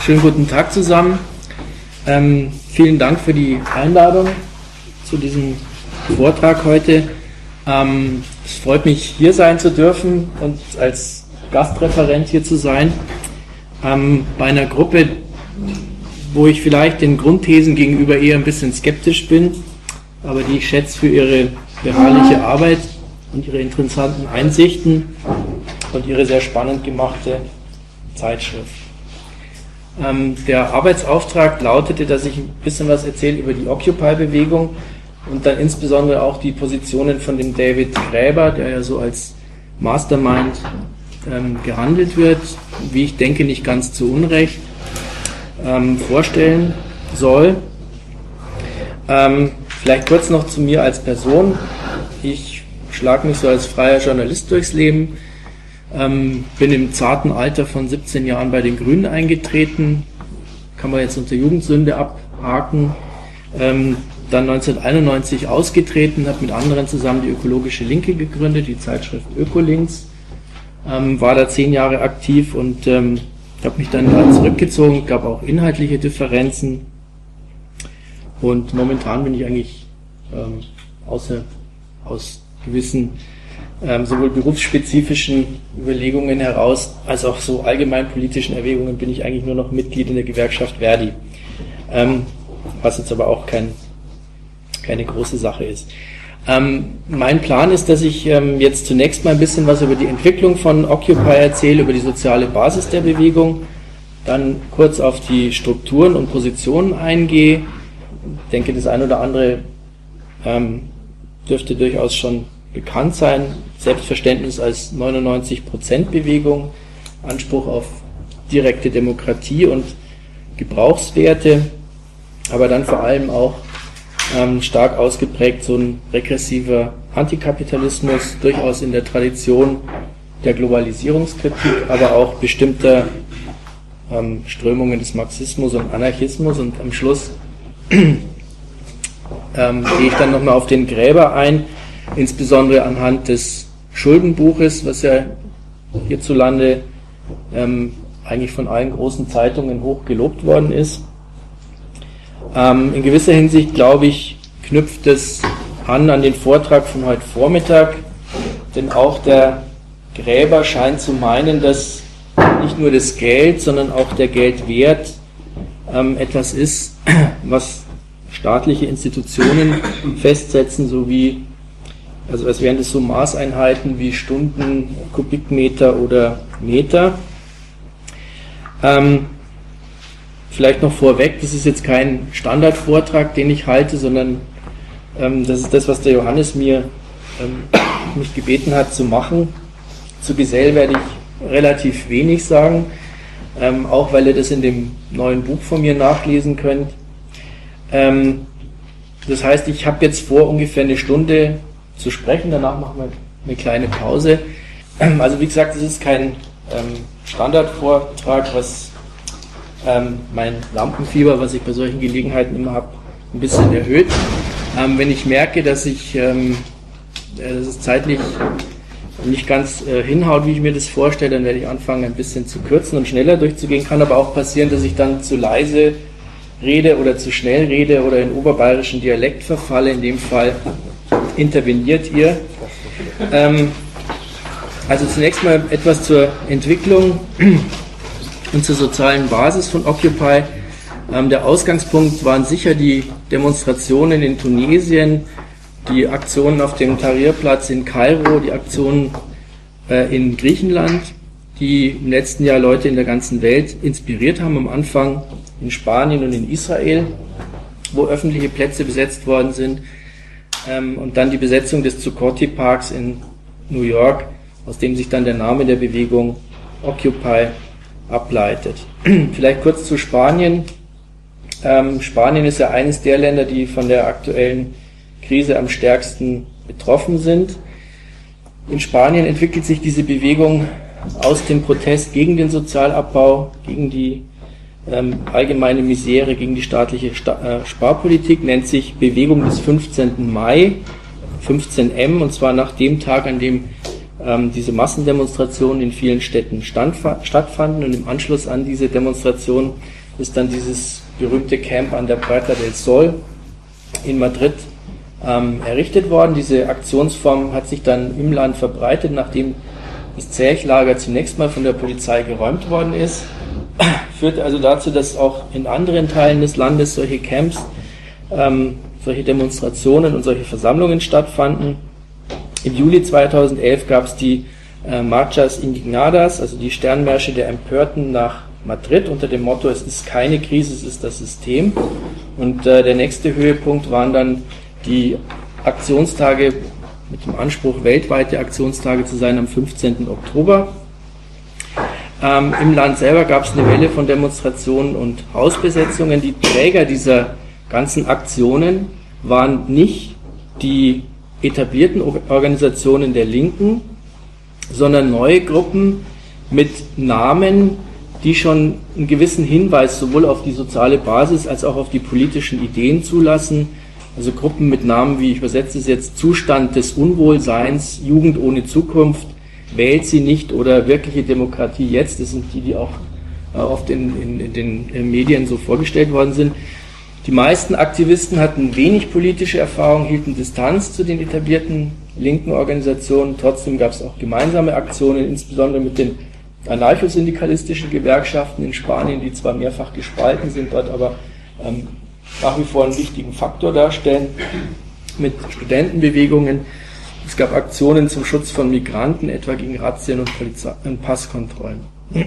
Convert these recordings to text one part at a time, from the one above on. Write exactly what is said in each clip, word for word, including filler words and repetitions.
schönen guten Tag zusammen. Ähm, vielen Dank für die Einladung zu diesem Vortrag heute. Ähm, es freut mich, hier sein zu dürfen und als Gastreferent hier zu sein. Ähm, bei einer Gruppe, wo ich vielleicht den Grundthesen gegenüber eher ein bisschen skeptisch bin, aber die ich schätze für ihre beharrliche Arbeit und ihre interessanten Einsichten und ihre sehr spannend gemachte Zeitschrift. Ähm, der Arbeitsauftrag lautete, dass ich ein bisschen was erzähle über die Occupy-Bewegung und dann insbesondere auch die Positionen von dem David Graeber, der ja so als Mastermind ähm, gehandelt wird, wie ich denke, nicht ganz zu Unrecht, ähm, vorstellen soll. Ähm, vielleicht kurz noch zu mir als Person. Ich schlage mich so als freier Journalist durchs Leben. Ähm, bin im zarten Alter von siebzehn Jahren bei den Grünen eingetreten, kann man jetzt unter Jugendsünde abhaken, ähm, dann neunzehnhunderteinundneunzig ausgetreten, habe mit anderen zusammen die Ökologische Linke gegründet, die Zeitschrift Ökolinks, ähm, war da zehn Jahre aktiv und ähm, habe mich dann mal zurückgezogen, gab auch inhaltliche Differenzen und momentan bin ich eigentlich ähm, außer, aus gewissen Ähm, sowohl berufsspezifischen Überlegungen heraus, als auch so allgemeinpolitischen Erwägungen bin ich eigentlich nur noch Mitglied in der Gewerkschaft Verdi, ähm, was jetzt aber auch kein, keine große Sache ist. Ähm, mein Plan ist, dass ich ähm, jetzt zunächst mal ein bisschen was über die Entwicklung von Occupy erzähle, über die soziale Basis der Bewegung, dann kurz auf die Strukturen und Positionen eingehe. Ich denke, das eine oder andere ähm, dürfte durchaus schon bekannt sein. Selbstverständnis als neunundneunzig Prozent Bewegung, Anspruch auf direkte Demokratie und Gebrauchswerte, aber dann vor allem auch ähm, stark ausgeprägt so ein regressiver Antikapitalismus, durchaus in der Tradition der Globalisierungskritik, aber auch bestimmter ähm, Strömungen des Marxismus und Anarchismus. Und am Schluss ähm, gehe ich dann nochmal auf den Graeber ein, insbesondere anhand des Schuldenbuches, was ja hierzulande ähm, eigentlich von allen großen Zeitungen hoch gelobt worden ist. Ähm, in gewisser Hinsicht, glaube ich, knüpft es an an den Vortrag von heute Vormittag, denn auch der Graeber scheint zu meinen, dass nicht nur das Geld, sondern auch der Geldwert ähm, etwas ist, was staatliche Institutionen festsetzen, sowie Also als wären das so Maßeinheiten wie Stunden, Kubikmeter oder Meter. Ähm, vielleicht noch vorweg, das ist jetzt kein Standardvortrag, den ich halte, sondern ähm, das ist das, was der Johannes mir ähm, mich gebeten hat zu machen. Zu Gesell werde ich relativ wenig sagen, ähm, auch weil ihr das in dem neuen Buch von mir nachlesen könnt. Ähm, das heißt, ich habe jetzt vor, ungefähr eine Stunde zu sprechen, danach machen wir eine kleine Pause. Also wie gesagt, es ist kein ähm, Standardvortrag, was ähm, mein Lampenfieber, was ich bei solchen Gelegenheiten immer habe, ein bisschen erhöht. Ähm, wenn ich merke, dass ich ähm, dass es zeitlich nicht ganz äh, hinhaut, wie ich mir das vorstelle, dann werde ich anfangen, ein bisschen zu kürzen und schneller durchzugehen. Kann aber auch passieren, dass ich dann zu leise rede oder zu schnell rede oder in oberbayerischen Dialekt verfalle. In dem Fall interveniert ihr. Ähm, also zunächst mal etwas zur Entwicklung und zur sozialen Basis von Occupy. Ähm, der Ausgangspunkt waren sicher die Demonstrationen in Tunesien, die Aktionen auf dem Tahrirplatz in Kairo, die Aktionen äh, in Griechenland, die im letzten Jahr Leute in der ganzen Welt inspiriert haben, am Anfang in Spanien und in Israel, wo öffentliche Plätze besetzt worden sind. Und dann die Besetzung des Zuccotti Parks in New York, aus dem sich dann der Name der Bewegung Occupy ableitet. Vielleicht kurz zu Spanien. Ähm, Spanien ist ja eines der Länder, die von der aktuellen Krise am stärksten betroffen sind. In Spanien entwickelt sich diese Bewegung aus dem Protest gegen den Sozialabbau, gegen die ähm, allgemeine Misere, gegen die staatliche Sta- äh, Sparpolitik, nennt sich Bewegung des fünfzehnten Mai, fünfzehn M, und zwar nach dem Tag, an dem ähm, diese Massendemonstrationen in vielen Städten standfa- stattfanden, und im Anschluss an diese Demonstration ist dann dieses berühmte Camp an der Puerta del Sol in Madrid ähm, errichtet worden. Diese Aktionsform hat sich dann im Land verbreitet, nachdem das Zerchlager zunächst mal von der Polizei geräumt worden ist. Führte also dazu, dass auch in anderen Teilen des Landes solche Camps, ähm, solche Demonstrationen und solche Versammlungen stattfanden. Im Juli zweitausendelf gab es die äh, Marchas Indignadas, also die Sternmärsche der Empörten nach Madrid unter dem Motto: Es ist keine Krise, es ist das System. Und äh, der nächste Höhepunkt waren dann die Aktionstage mit dem Anspruch, weltweite Aktionstage zu sein, am fünfzehnten Oktober. Ähm, Im Land selber gab es eine Welle von Demonstrationen und Hausbesetzungen. Die Träger dieser ganzen Aktionen waren nicht die etablierten Organisationen der Linken, sondern neue Gruppen mit Namen, die schon einen gewissen Hinweis sowohl auf die soziale Basis als auch auf die politischen Ideen zulassen. Also Gruppen mit Namen wie, ich übersetze es jetzt, Zustand des Unwohlseins, Jugend ohne Zukunft, wählt sie nicht oder wirkliche Demokratie jetzt. Das sind die, die auch äh, oft in, in, in den in Medien so vorgestellt worden sind. Die meisten Aktivisten hatten wenig politische Erfahrung, hielten Distanz zu den etablierten linken Organisationen. Trotzdem gab es auch gemeinsame Aktionen, insbesondere mit den anarchosyndikalistischen Gewerkschaften in Spanien, die zwar mehrfach gespalten sind, dort aber ähm, nach wie vor einen wichtigen Faktor darstellen, mit Studentenbewegungen. Es gab Aktionen zum Schutz von Migranten, etwa gegen Razzien und, Polizei- und Passkontrollen.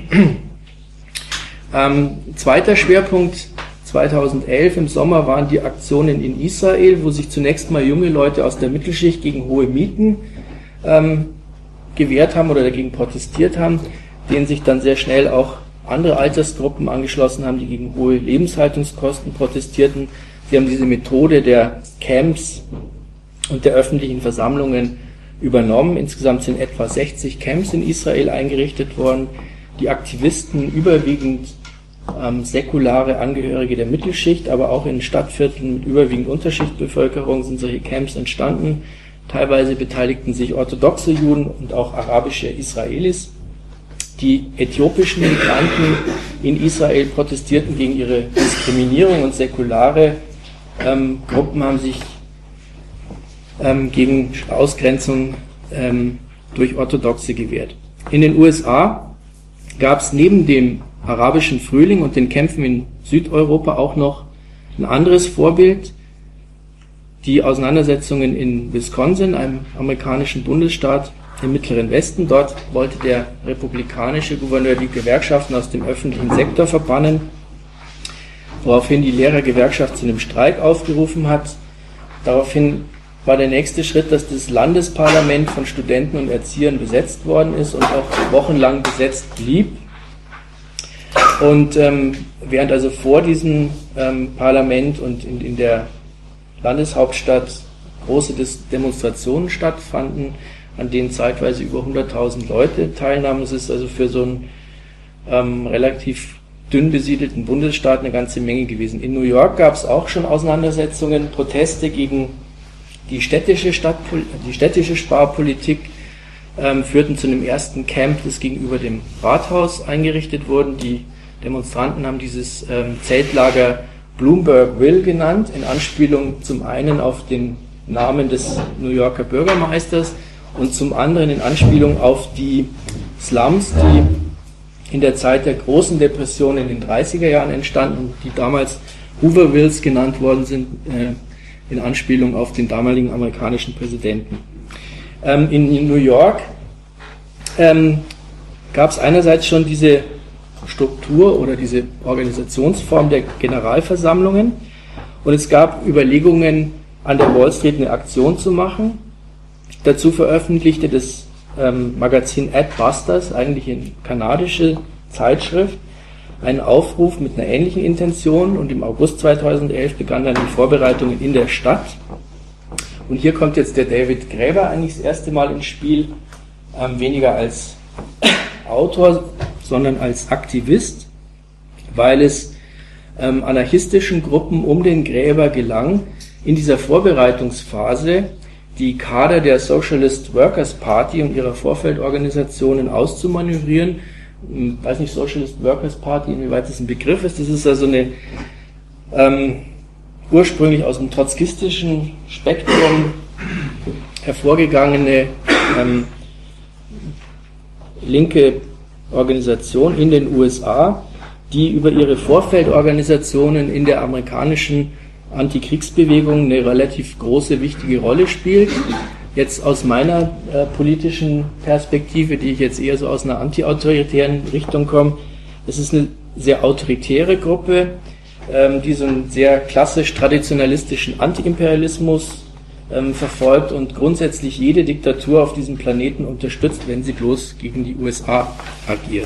ähm, zweiter Schwerpunkt zweitausendelf im Sommer waren die Aktionen in Israel, wo sich zunächst mal junge Leute aus der Mittelschicht gegen hohe Mieten ähm, gewehrt haben oder dagegen protestiert haben, denen sich dann sehr schnell auch andere Altersgruppen angeschlossen haben, die gegen hohe Lebenshaltungskosten protestierten. Sie haben diese Methode der Camps und der öffentlichen Versammlungen übernommen. Insgesamt sind etwa sechzig Camps in Israel eingerichtet worden. Die Aktivisten, überwiegend ähm, säkulare Angehörige der Mittelschicht, aber auch in Stadtvierteln mit überwiegend Unterschichtbevölkerung sind solche Camps entstanden. Teilweise beteiligten sich orthodoxe Juden und auch arabische Israelis. Die äthiopischen Migranten in Israel protestierten gegen ihre Diskriminierung, und säkulare ähm, Gruppen haben sich ähm, gegen Ausgrenzung ähm, durch Orthodoxe gewehrt. In den U S A gab es neben dem arabischen Frühling und den Kämpfen in Südeuropa auch noch ein anderes Vorbild: die Auseinandersetzungen in Wisconsin, einem amerikanischen Bundesstaat im Mittleren Westen. Dort wollte der republikanische Gouverneur die Gewerkschaften aus dem öffentlichen Sektor verbannen, woraufhin die Lehrergewerkschaft zu einem Streik aufgerufen hat. Daraufhin war der nächste Schritt, dass das Landesparlament von Studenten und Erziehern besetzt worden ist und auch wochenlang besetzt blieb. Und ähm, während also vor diesem ähm, Parlament und in, in der Landeshauptstadt große Demonstrationen stattfanden, an denen zeitweise über hunderttausend Leute teilnahmen. Es ist also für so einen ähm, relativ dünn besiedelten Bundesstaat eine ganze Menge gewesen. In New York gab es auch schon Auseinandersetzungen, Proteste gegen die städtische, Stadtpol- die städtische Sparpolitik, ähm, führten zu einem ersten Camp, das gegenüber dem Rathaus eingerichtet wurde. Die Demonstranten haben dieses ähm, Zeltlager Bloombergville genannt, in Anspielung zum einen auf den Namen des New Yorker Bürgermeisters und zum anderen in Anspielung auf die Slums, die in der Zeit der großen Depression in den dreißiger Jahren entstanden, die damals Hoovervilles genannt worden sind, äh, in Anspielung auf den damaligen amerikanischen Präsidenten. Ähm, in, in New York ähm, gab es einerseits schon diese Struktur oder diese Organisationsform der Generalversammlungen, und es gab Überlegungen, an der Wall Street eine Aktion zu machen. Dazu veröffentlichte das ähm, Magazin Adbusters, eigentlich eine kanadische Zeitschrift, einen Aufruf mit einer ähnlichen Intention, und im August zweitausendelf begannen dann die Vorbereitungen in der Stadt. Und hier kommt jetzt der David Graeber eigentlich das erste Mal ins Spiel, ähm, weniger als Autor, sondern als Aktivist, weil es ähm, anarchistischen Gruppen um den Graeber gelang, in dieser Vorbereitungsphase die Kader der Socialist Workers Party und ihrer Vorfeldorganisationen auszumanövrieren. Ich weiß nicht, Socialist Workers Party, inwieweit das ein Begriff ist. Das ist also eine ähm, ursprünglich aus dem trotzkistischen Spektrum hervorgegangene ähm, linke Organisation in den U S A, die über ihre Vorfeldorganisationen in der amerikanischen Antikriegsbewegung eine relativ große, wichtige Rolle spielt. Jetzt aus meiner äh, politischen Perspektive, die ich jetzt eher so aus einer antiautoritären Richtung komme, es ist eine sehr autoritäre Gruppe, ähm, die so einen sehr klassisch traditionalistischen Antiimperialismus ähm, verfolgt und grundsätzlich jede Diktatur auf diesem Planeten unterstützt, wenn sie bloß gegen die U S A agiert.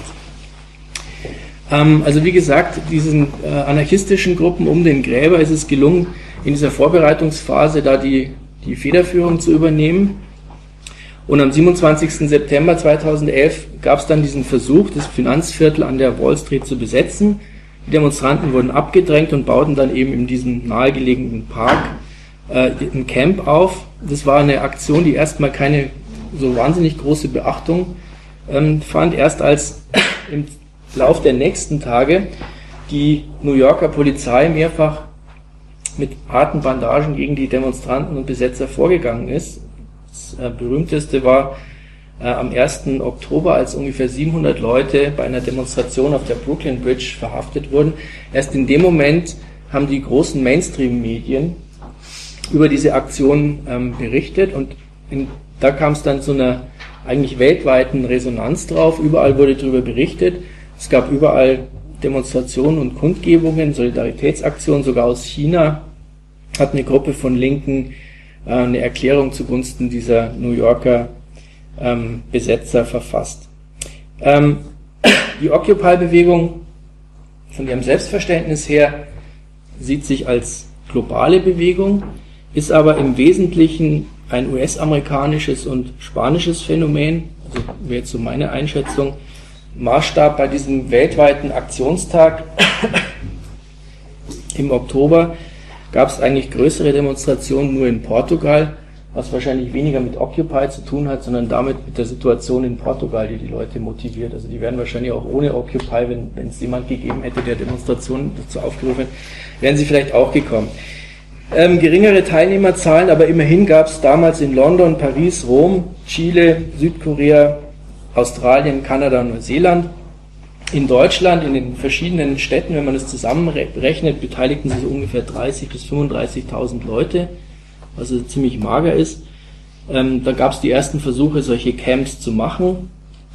Ähm, also wie gesagt, diesen äh, anarchistischen Gruppen um den Gräber ist es gelungen, in dieser Vorbereitungsphase da die die Federführung zu übernehmen. Und am siebenundzwanzigsten September zweitausendelf gab es dann diesen Versuch, das Finanzviertel an der Wall Street zu besetzen. Die Demonstranten wurden abgedrängt und bauten dann eben in diesem nahegelegenen Park äh, ein Camp auf. Das war eine Aktion, die erstmal keine so wahnsinnig große Beachtung ähm, fand. Erst als im Lauf der nächsten Tage die New Yorker Polizei mehrfach mit harten Bandagen gegen die Demonstranten und Besetzer vorgegangen ist. Das äh, berühmteste war äh, am ersten Oktober, als ungefähr siebenhundert Leute bei einer Demonstration auf der Brooklyn Bridge verhaftet wurden. Erst in dem Moment haben die großen Mainstream-Medien über diese Aktion ähm, berichtet und in, da kam es dann zu einer eigentlich weltweiten Resonanz drauf. Überall wurde darüber berichtet. Es gab überall Demonstrationen und Kundgebungen, Solidaritätsaktionen, sogar aus China hat eine Gruppe von Linken äh, eine Erklärung zugunsten dieser New Yorker ähm, Besetzer verfasst. Ähm, die Occupy-Bewegung von ihrem Selbstverständnis her sieht sich als globale Bewegung, ist aber im Wesentlichen ein U S-amerikanisches und spanisches Phänomen, also wäre jetzt so meine Einschätzung. Maßstab bei diesem weltweiten Aktionstag im Oktober gab es eigentlich größere Demonstrationen nur in Portugal, was wahrscheinlich weniger mit Occupy zu tun hat, sondern damit mit der Situation in Portugal, die die Leute motiviert. Also die wären wahrscheinlich auch ohne Occupy, wenn wenn es jemand gegeben hätte, der Demonstrationen dazu aufgerufen hat, wären sie vielleicht auch gekommen. Ähm, geringere Teilnehmerzahlen, aber immerhin gab es damals in London, Paris, Rom, Chile, Südkorea, Australien, Kanada und Neuseeland. In Deutschland, in den verschiedenen Städten, wenn man das zusammenrechnet, beteiligten sich so ungefähr dreißigtausend bis fünfunddreißigtausend Leute, was also ziemlich mager ist. Ähm, da gab es die ersten Versuche, solche Camps zu machen,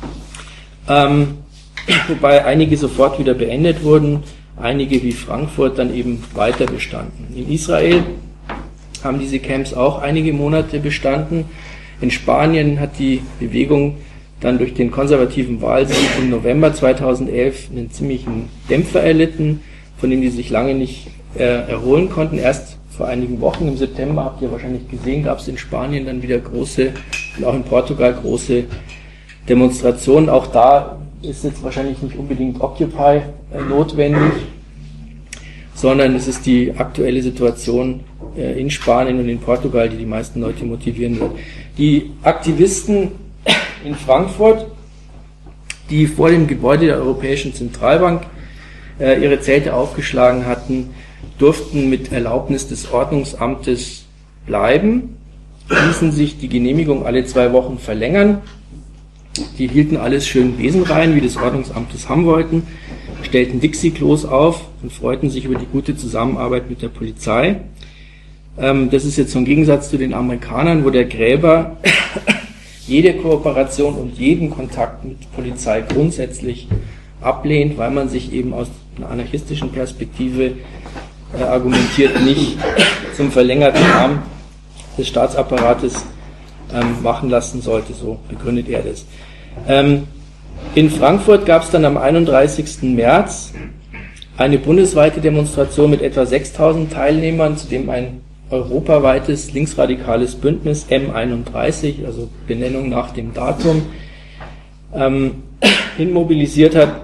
ähm, wobei einige sofort wieder beendet wurden, einige wie Frankfurt dann eben weiter bestanden. In Israel haben diese Camps auch einige Monate bestanden. In Spanien hat die Bewegung dann durch den konservativen Wahlsieg im November zweitausendelf einen ziemlichen Dämpfer erlitten, von dem die sich lange nicht äh, erholen konnten. Erst vor einigen Wochen, im September, habt ihr wahrscheinlich gesehen, gab es in Spanien dann wieder große, und auch in Portugal große Demonstrationen. Auch da ist jetzt wahrscheinlich nicht unbedingt Occupy äh, notwendig, sondern es ist die aktuelle Situation äh, in Spanien und in Portugal, die die meisten Leute motivieren wird. Die Aktivisten in Frankfurt, die vor dem Gebäude der Europäischen Zentralbank äh, ihre Zelte aufgeschlagen hatten, durften mit Erlaubnis des Ordnungsamtes bleiben, ließen sich die Genehmigung alle zwei Wochen verlängern. Die hielten alles schön besenrein, wie das Ordnungsamt es haben wollten, stellten Dixie-Klos auf und freuten sich über die gute Zusammenarbeit mit der Polizei. Ähm, das ist jetzt so ein Gegensatz zu den Amerikanern, wo der Gräber jede Kooperation und jeden Kontakt mit Polizei grundsätzlich ablehnt, weil man sich eben aus einer anarchistischen Perspektive äh, argumentiert nicht zum verlängerten Arm des Staatsapparates ähm, machen lassen sollte, so begründet er das. Ähm, in Frankfurt gab es dann am einunddreißigsten März eine bundesweite Demonstration mit etwa sechstausend Teilnehmern, zu dem ein europaweites linksradikales Bündnis M einunddreißig, also Benennung nach dem Datum, ähm, hinmobilisiert hat.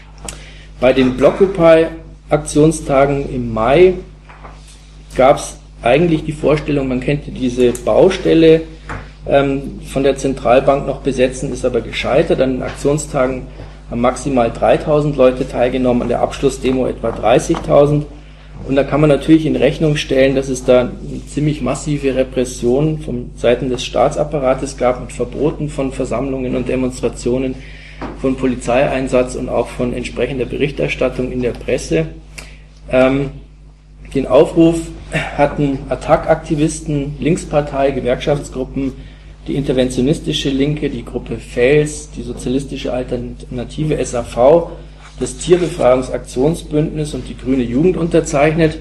Bei den Blockupy-Aktionstagen im Mai gab es eigentlich die Vorstellung, man könnte diese Baustelle ähm, von der Zentralbank noch besetzen, ist aber gescheitert. An den Aktionstagen haben maximal dreitausend Leute teilgenommen, an der Abschlussdemo etwa dreißigtausend. Und da kann man natürlich in Rechnung stellen, dass es da eine ziemlich massive Repression von Seiten des Staatsapparates gab, mit Verboten von Versammlungen und Demonstrationen, von Polizeieinsatz und auch von entsprechender Berichterstattung in der Presse. Ähm, den Aufruf hatten Attac-Aktivisten, Linkspartei, Gewerkschaftsgruppen, die interventionistische Linke, die Gruppe Fels, die sozialistische Alternative S A V, das Tierbefreiungsaktionsbündnis und die Grüne Jugend unterzeichnet.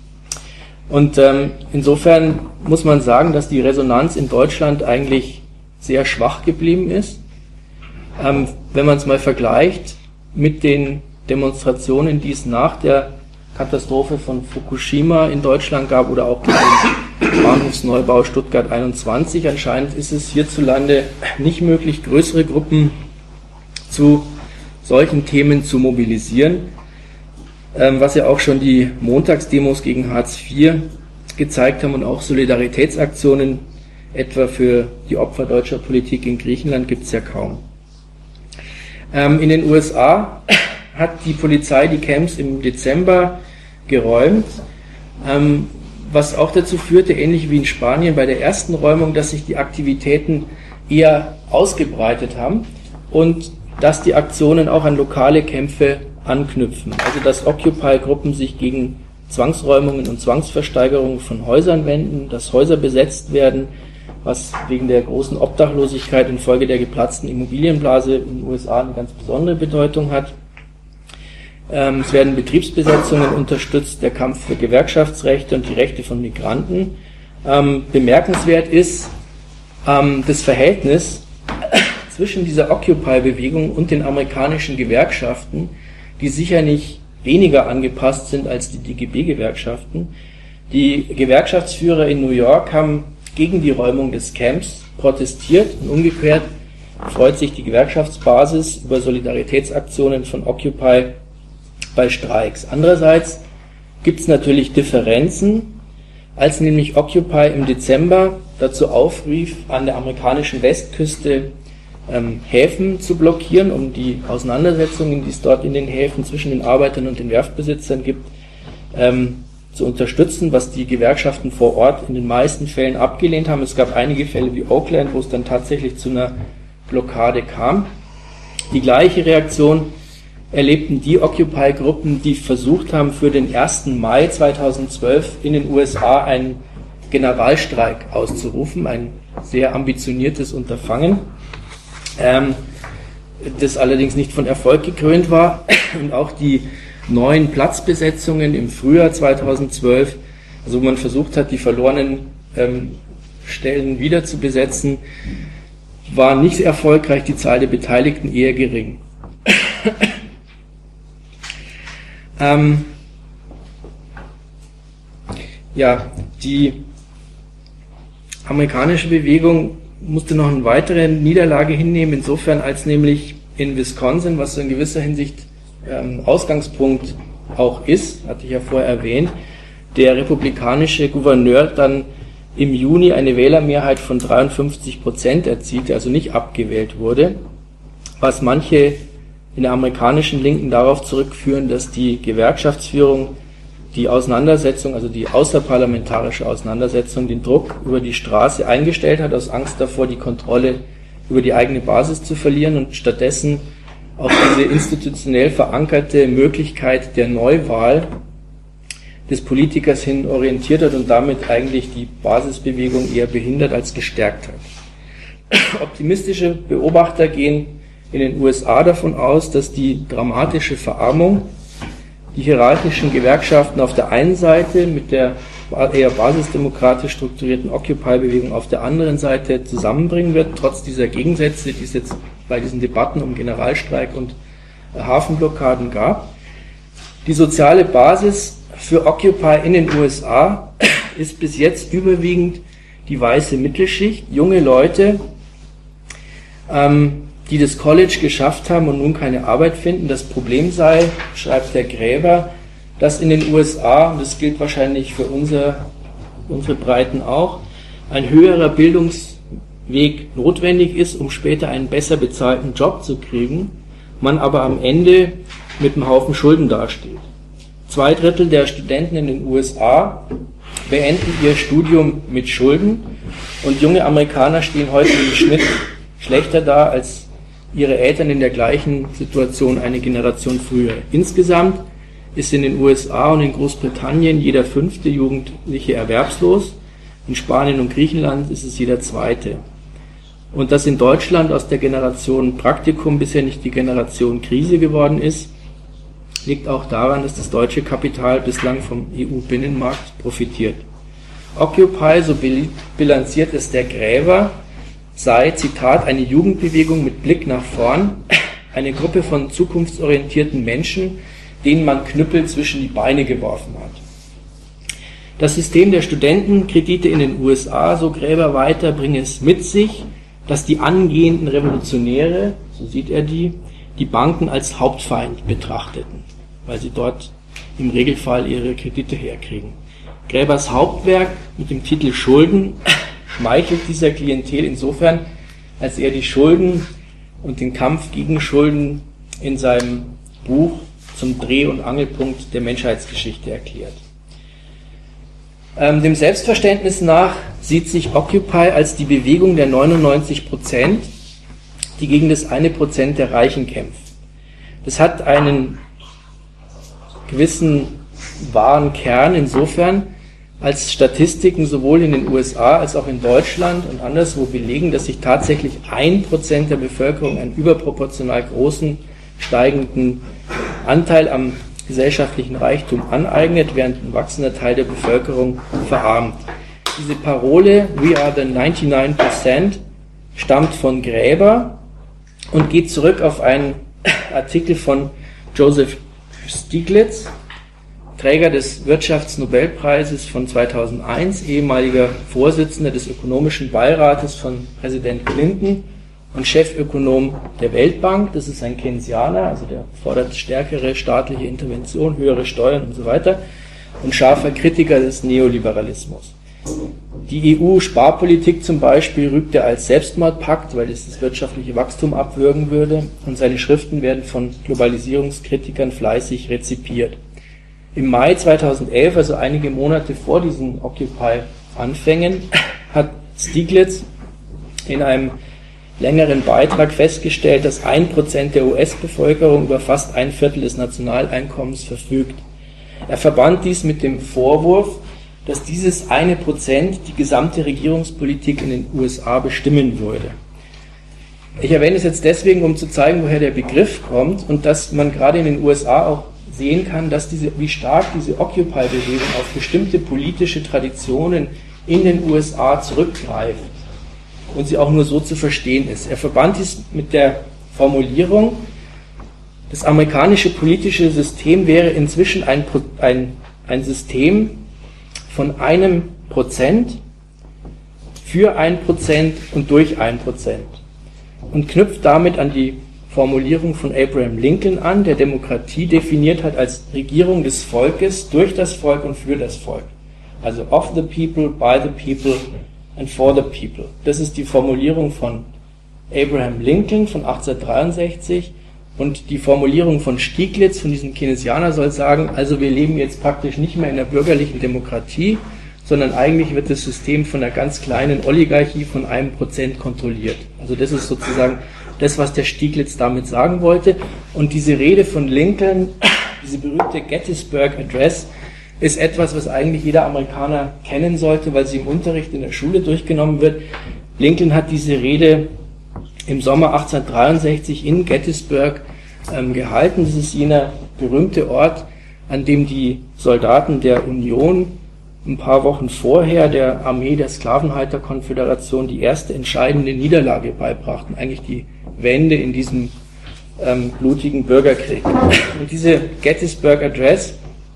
Und ähm, insofern muss man sagen, dass die Resonanz in Deutschland eigentlich sehr schwach geblieben ist. Ähm, wenn man es mal vergleicht mit den Demonstrationen, die es nach der Katastrophe von Fukushima in Deutschland gab oder auch mit dem Bahnhofsneubau Stuttgart einundzwanzig, anscheinend ist es hierzulande nicht möglich, größere Gruppen zu solchen Themen zu mobilisieren, ähm, was ja auch schon die Montagsdemos gegen Hartz vier gezeigt haben und auch Solidaritätsaktionen, etwa für die Opfer deutscher Politik in Griechenland, gibt es ja kaum. Ähm, in den U S A hat die Polizei die Camps im Dezember geräumt, ähm, was auch dazu führte, ähnlich wie in Spanien bei der ersten Räumung, dass sich die Aktivitäten eher ausgebreitet haben und dass die Aktionen auch an lokale Kämpfe anknüpfen. Also dass Occupy-Gruppen sich gegen Zwangsräumungen und Zwangsversteigerungen von Häusern wenden, dass Häuser besetzt werden, was wegen der großen Obdachlosigkeit infolge der geplatzten Immobilienblase in den U S A eine ganz besondere Bedeutung hat. Ähm, es werden Betriebsbesetzungen unterstützt, der Kampf für Gewerkschaftsrechte und die Rechte von Migranten. Ähm, bemerkenswert ist ähm, das Verhältnis zwischen dieser Occupy-Bewegung und den amerikanischen Gewerkschaften, die sicher nicht weniger angepasst sind als die D G B-Gewerkschaften. Die Gewerkschaftsführer in New York haben gegen die Räumung des Camps protestiert und umgekehrt freut sich die Gewerkschaftsbasis über Solidaritätsaktionen von Occupy bei Streiks. Andererseits gibt es natürlich Differenzen, als nämlich Occupy im Dezember dazu aufrief, an der amerikanischen Westküste ähm, Häfen zu blockieren, um die Auseinandersetzungen, die es dort in den Häfen zwischen den Arbeitern und den Werftbesitzern gibt, ähm, zu unterstützen, was die Gewerkschaften vor Ort in den meisten Fällen abgelehnt haben. Es gab einige Fälle wie Oakland, wo es dann tatsächlich zu einer Blockade kam. Die gleiche Reaktion erlebten die Occupy-Gruppen, die versucht haben, für den ersten Mai zweitausendzwölf in den U S A einen Generalstreik auszurufen, ein sehr ambitioniertes Unterfangen, ähm, das allerdings nicht von Erfolg gekrönt war. Und auch die neuen Platzbesetzungen im Frühjahr zweitausendzwölf, also wo man versucht hat, die verlorenen ähm, Stellen wieder zu besetzen, waren nicht erfolgreich, die Zahl der Beteiligten eher gering. ähm, ja, die amerikanische Bewegung musste noch eine weitere Niederlage hinnehmen, insofern als nämlich in Wisconsin, was so in gewisser Hinsicht ähm, Ausgangspunkt auch ist, hatte ich ja vorher erwähnt, der republikanische Gouverneur dann im Juni eine Wählermehrheit von dreiundfünfzig Prozent erzielte, also nicht abgewählt wurde, was manche in der amerikanischen Linken darauf zurückführen, dass die Gewerkschaftsführung die Auseinandersetzung, also die außerparlamentarische Auseinandersetzung, den Druck über die Straße eingestellt hat, aus Angst davor, die Kontrolle über die eigene Basis zu verlieren und stattdessen auf diese institutionell verankerte Möglichkeit der Neuwahl des Politikers hin orientiert hat und damit eigentlich die Basisbewegung eher behindert als gestärkt hat. Optimistische Beobachter gehen in den U S A davon aus, dass die dramatische Verarmung die hierarchischen Gewerkschaften auf der einen Seite mit der eher basisdemokratisch strukturierten Occupy-Bewegung auf der anderen Seite zusammenbringen wird, trotz dieser Gegensätze, die es jetzt bei diesen Debatten um Generalstreik und Hafenblockaden gab. Die soziale Basis für Occupy in den U S A ist bis jetzt überwiegend die weiße Mittelschicht, junge Leute, ähm, die das College geschafft haben und nun keine Arbeit finden. Das Problem sei, schreibt der Gräber, dass in den U S A, und das gilt wahrscheinlich für unser unsere Breiten auch, ein höherer Bildungsweg notwendig ist, um später einen besser bezahlten Job zu kriegen, man aber am Ende mit einem Haufen Schulden dasteht. Zwei Drittel der Studenten in den U S A beenden ihr Studium mit Schulden und junge Amerikaner stehen heute im Schnitt schlechter da als ihre Eltern in der gleichen Situation eine Generation früher. Insgesamt ist in den U S A und in Großbritannien jeder fünfte Jugendliche erwerbslos. In Spanien und Griechenland ist es jeder zweite. Und dass in Deutschland aus der Generation Praktikum bisher nicht die Generation Krise geworden ist, liegt auch daran, dass das deutsche Kapital bislang vom E U-Binnenmarkt profitiert. Occupy, so bilanziert es der Gräber, sei, Zitat, eine Jugendbewegung mit Blick nach vorn, eine Gruppe von zukunftsorientierten Menschen, denen man Knüppel zwischen die Beine geworfen hat. Das System der Studentenkredite in den U S A, so Gräber weiter, bringe es mit sich, dass die angehenden Revolutionäre, so sieht er die, die Banken als Hauptfeind betrachteten, weil sie dort im Regelfall ihre Kredite herkriegen. Gräbers Hauptwerk mit dem Titel Schulden schmeichelt dieser Klientel insofern, als er die Schulden und den Kampf gegen Schulden in seinem Buch zum Dreh- und Angelpunkt der Menschheitsgeschichte erklärt. Ähm, dem Selbstverständnis nach sieht sich Occupy als die Bewegung der neunundneunzig Prozent, die gegen das eine Prozent der Reichen kämpft. Das hat einen gewissen wahren Kern insofern, als Statistiken sowohl in den U S A als auch in Deutschland und anderswo belegen, dass sich tatsächlich ein Prozent der Bevölkerung einen überproportional großen, steigenden Anteil am gesellschaftlichen Reichtum aneignet, während ein wachsender Teil der Bevölkerung verarmt. Diese Parole, we are the ninety-nine percent, stammt von Gräber und geht zurück auf einen Artikel von Joseph Stiglitz, Träger des Wirtschaftsnobelpreises von zweitausendeins, ehemaliger Vorsitzender des Ökonomischen Beirates von Präsident Clinton und Chefökonom der Weltbank. Das ist ein Keynesianer, also der fordert stärkere staatliche Intervention, höhere Steuern und so weiter, und scharfer Kritiker des Neoliberalismus. Die E U-Sparpolitik zum Beispiel rügt er als Selbstmordpakt, weil es das wirtschaftliche Wachstum abwürgen würde, und seine Schriften werden von Globalisierungskritikern fleißig rezipiert. Im Mai zweitausendelf, also einige Monate vor diesen Occupy-Anfängen, hat Stiglitz in einem längeren Beitrag festgestellt, dass ein Prozent der U S-Bevölkerung über fast ein Viertel des Nationaleinkommens verfügt. Er verband dies mit dem Vorwurf, dass dieses eine Prozent die gesamte Regierungspolitik in den U S A bestimmen würde. Ich erwähne es jetzt deswegen, um zu zeigen, woher der Begriff kommt und dass man gerade in den U S A auch sehen kann, dass diese, wie stark diese Occupy-Bewegung auf bestimmte politische Traditionen in den U S A zurückgreift und sie auch nur so zu verstehen ist. Er verband dies mit der Formulierung, das amerikanische politische System wäre inzwischen ein, ein, ein System von einem Prozent für ein Prozent und durch ein Prozent und knüpft damit an die Formulierung von Abraham Lincoln an, der Demokratie definiert hat als Regierung des Volkes, durch das Volk und für das Volk. Also of the people, by the people and for the people. Das ist die Formulierung von Abraham Lincoln von achtzehnhundertdreiundsechzig, und die Formulierung von Stiglitz, von diesem Keynesianer, soll sagen, also wir leben jetzt praktisch nicht mehr in der bürgerlichen Demokratie, sondern eigentlich wird das System von einer ganz kleinen Oligarchie von einem Prozent kontrolliert. Also das ist sozusagen das, was der Stiglitz damit sagen wollte. Und diese Rede von Lincoln, diese berühmte Gettysburg Address, ist etwas, was eigentlich jeder Amerikaner kennen sollte, weil sie im Unterricht in der Schule durchgenommen wird. Lincoln hat diese Rede im Sommer achtzehnhundertdreiundsechzig in Gettysburg ähm, gehalten. Das ist jener berühmte Ort, an dem die Soldaten der Union ein paar Wochen vorher der Armee der Sklavenhalterkonföderation die erste entscheidende Niederlage beibrachten, eigentlich die Wende in diesem ähm, blutigen Bürgerkrieg. Und diese Gettysburg Address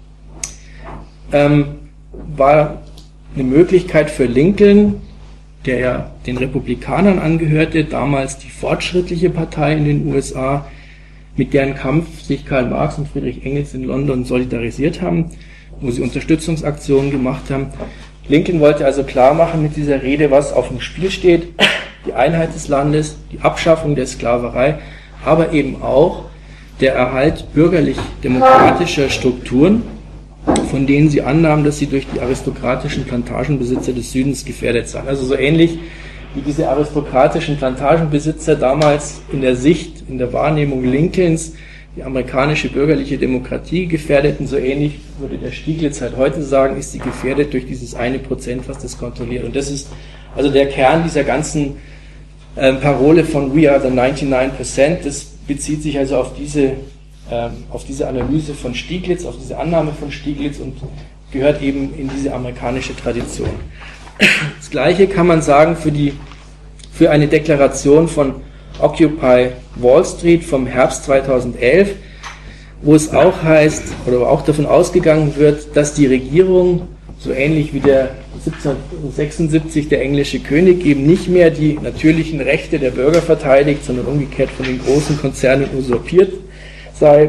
ähm, war eine Möglichkeit für Lincoln, der ja den Republikanern angehörte, damals die fortschrittliche Partei in den U S A, mit deren Kampf sich Karl Marx und Friedrich Engels in London solidarisiert haben, wo sie Unterstützungsaktionen gemacht haben, Lincoln wollte also klar machen mit dieser Rede, was auf dem Spiel steht, die Einheit des Landes, die Abschaffung der Sklaverei, aber eben auch der Erhalt bürgerlich-demokratischer Strukturen, von denen sie annahmen, dass sie durch die aristokratischen Plantagenbesitzer des Südens gefährdet seien. Also so ähnlich wie diese aristokratischen Plantagenbesitzer damals in der Sicht, in der Wahrnehmung Lincolns die amerikanische bürgerliche Demokratie gefährdeten, so ähnlich würde der Stieglitz halt heute sagen, ist sie gefährdet durch dieses eine Prozent, was das kontrolliert. Und das ist also der Kern dieser ganzen äh, Parole von We are the ninety-nine percent. Das bezieht sich also auf diese, ähm, auf diese Analyse von Stieglitz, auf diese Annahme von Stieglitz und gehört eben in diese amerikanische Tradition. Das Gleiche kann man sagen für die, für eine Deklaration von Occupy Wall Street vom Herbst zweitausendelf, wo es auch heißt, oder auch davon ausgegangen wird, dass die Regierung, so ähnlich wie der siebzehnhundertsechsundsiebzig der englische König, eben nicht mehr die natürlichen Rechte der Bürger verteidigt, sondern umgekehrt von den großen Konzernen usurpiert sei,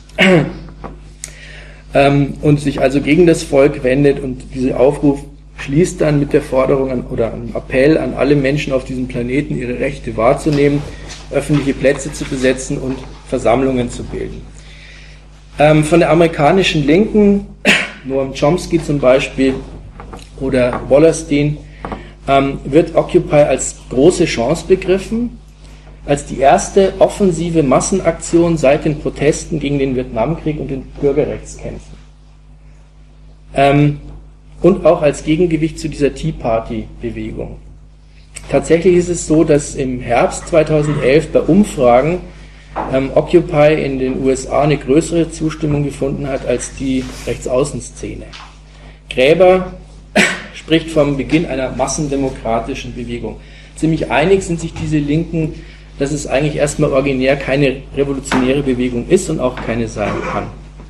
ähm, und sich also gegen das Volk wendet, und dieser Aufruf schließt dann mit der Forderung an, oder einem Appell an alle Menschen auf diesem Planeten, ihre Rechte wahrzunehmen, öffentliche Plätze zu besetzen und Versammlungen zu bilden. Ähm, von der amerikanischen Linken, Noam Chomsky zum Beispiel oder Wallerstein, ähm, wird Occupy als große Chance begriffen, als die erste offensive Massenaktion seit den Protesten gegen den Vietnamkrieg und den Bürgerrechtskämpfen. Ähm, und auch als Gegengewicht zu dieser Tea Party-Bewegung. Tatsächlich ist es so, dass im Herbst zweitausendelf bei Umfragen ähm, Occupy in den U S A eine größere Zustimmung gefunden hat als die Rechtsaußenszene. Gräber spricht vom Beginn einer massendemokratischen Bewegung. Ziemlich einig sind sich diese Linken, dass es eigentlich erstmal originär keine revolutionäre Bewegung ist und auch keine sein kann.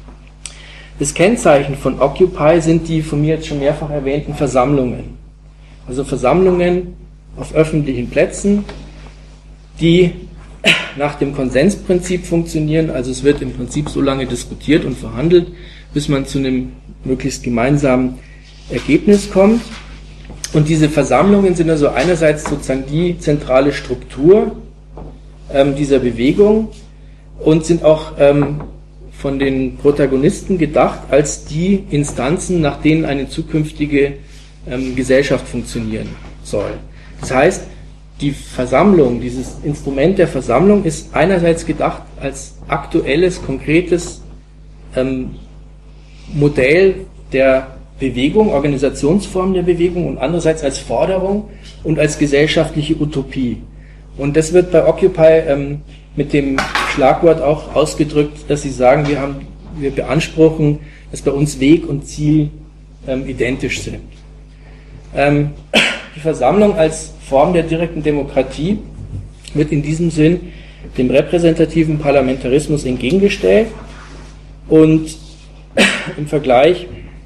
Das Kennzeichen von Occupy sind die von mir jetzt schon mehrfach erwähnten Versammlungen. Also Versammlungen auf öffentlichen Plätzen, die nach dem Konsensprinzip funktionieren. Also es wird im Prinzip so lange diskutiert und verhandelt, bis man zu einem möglichst gemeinsamen Ergebnis kommt. Und diese Versammlungen sind also einerseits sozusagen die zentrale Struktur ähm, dieser Bewegung und sind auch ähm, von den Protagonisten gedacht als die Instanzen, nach denen eine zukünftige ähm, Gesellschaft funktionieren soll. Das heißt, die Versammlung, dieses Instrument der Versammlung ist einerseits gedacht als aktuelles, konkretes ähm, Modell der Bewegung, Organisationsform der Bewegung und andererseits als Forderung und als gesellschaftliche Utopie. Und das wird bei Occupy ähm, mit dem Schlagwort auch ausgedrückt, dass sie sagen, wir haben, wir beanspruchen, dass bei uns Weg und Ziel ähm, identisch sind. Ähm, die Versammlung als Form der direkten Demokratie wird in diesem Sinn dem repräsentativen Parlamentarismus entgegengestellt und im Vergleich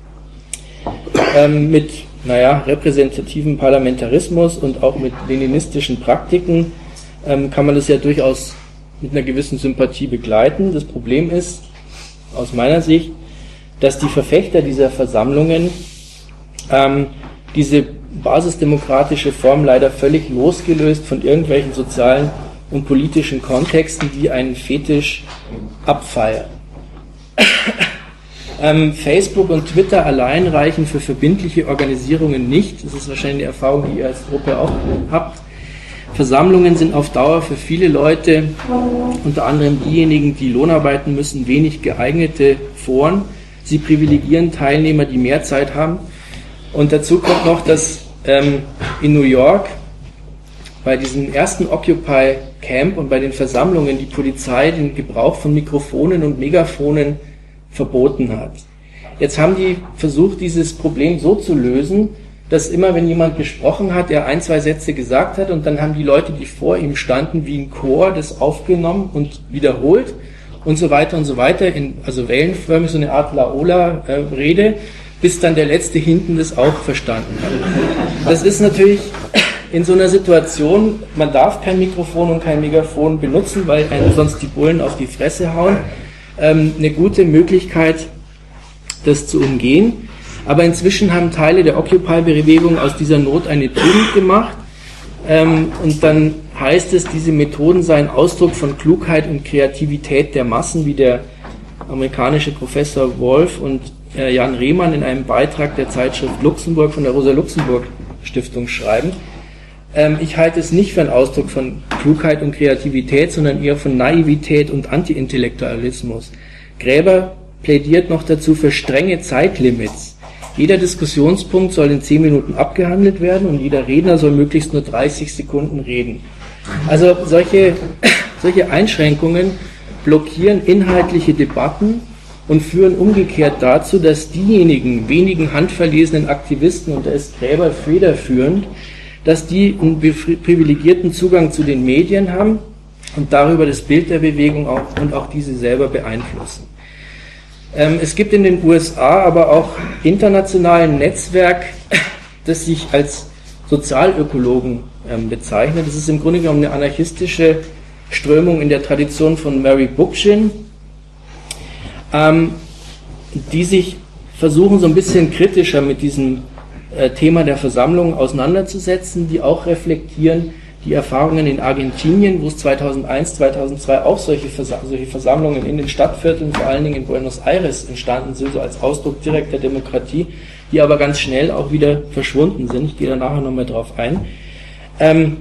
ähm, mit, naja, repräsentativen Parlamentarismus und auch mit leninistischen Praktiken ähm, kann man das ja durchaus mit einer gewissen Sympathie begleiten. Das Problem ist, aus meiner Sicht, dass die Verfechter dieser Versammlungen ähm, diese basisdemokratische Form leider völlig losgelöst von irgendwelchen sozialen und politischen Kontexten wie einen Fetisch abfeiern. ähm, Facebook und Twitter allein reichen für verbindliche Organisierungen nicht. Das ist wahrscheinlich eine Erfahrung, die ihr als Gruppe auch habt. Versammlungen sind auf Dauer für viele Leute, unter anderem diejenigen, die Lohn arbeiten müssen, wenig geeignete Foren. Sie privilegieren Teilnehmer, die mehr Zeit haben. Und dazu kommt noch, dass ähm, in New York bei diesem ersten Occupy Camp und bei den Versammlungen die Polizei den Gebrauch von Mikrofonen und Megafonen verboten hat. Jetzt haben die versucht, dieses Problem so zu lösen, dass immer, wenn jemand gesprochen hat, er ein, zwei Sätze gesagt hat und dann haben die Leute, die vor ihm standen, wie ein Chor das aufgenommen und wiederholt und so weiter und so weiter, in, also wellenförmig, so eine Art Laola-Rede, äh, bis dann der Letzte hinten das auch verstanden hat. Das ist natürlich in so einer Situation, man darf kein Mikrofon und kein Megafon benutzen, weil einem sonst die Bullen auf die Fresse hauen, ähm, eine gute Möglichkeit, das zu umgehen. Aber inzwischen haben Teile der Occupy-Bewegung aus dieser Not eine Tugend gemacht. Ähm, und dann heißt es, diese Methoden seien Ausdruck von Klugheit und Kreativität der Massen, wie der amerikanische Professor Wolf und äh, Jan Rehmann in einem Beitrag der Zeitschrift Luxemburg von der Rosa-Luxemburg-Stiftung schreiben. Ähm, ich halte es nicht für einen Ausdruck von Klugheit und Kreativität, sondern eher von Naivität und Anti-Intellektualismus. Gräber plädiert noch dazu für strenge Zeitlimits. Jeder Diskussionspunkt soll in zehn Minuten abgehandelt werden und jeder Redner soll möglichst nur dreißig Sekunden reden. Also solche, solche Einschränkungen blockieren inhaltliche Debatten und führen umgekehrt dazu, dass diejenigen wenigen handverlesenen Aktivisten, und da ist Gräber federführend, dass die einen privilegierten Zugang zu den Medien haben und darüber das Bild der Bewegung auch und auch diese selber beeinflussen. Ähm, es gibt in den U S A aber auch international ein Netzwerk, das sich als Sozialökologen ähm, bezeichnet. Das ist im Grunde genommen eine anarchistische Strömung in der Tradition von Mary Bookchin, ähm, die sich versuchen, so ein bisschen kritischer mit diesem äh, Thema der Versammlung auseinanderzusetzen, die auch reflektieren die Erfahrungen in Argentinien, wo es zweitausendeins, zweitausendzwei auch solche, Versa solche Versammlungen in den Stadtvierteln, vor allen Dingen in Buenos Aires, entstanden sind, so als Ausdruck direkter Demokratie, die aber ganz schnell auch wieder verschwunden sind. Ich gehe da nachher nochmal drauf ein. Ähm,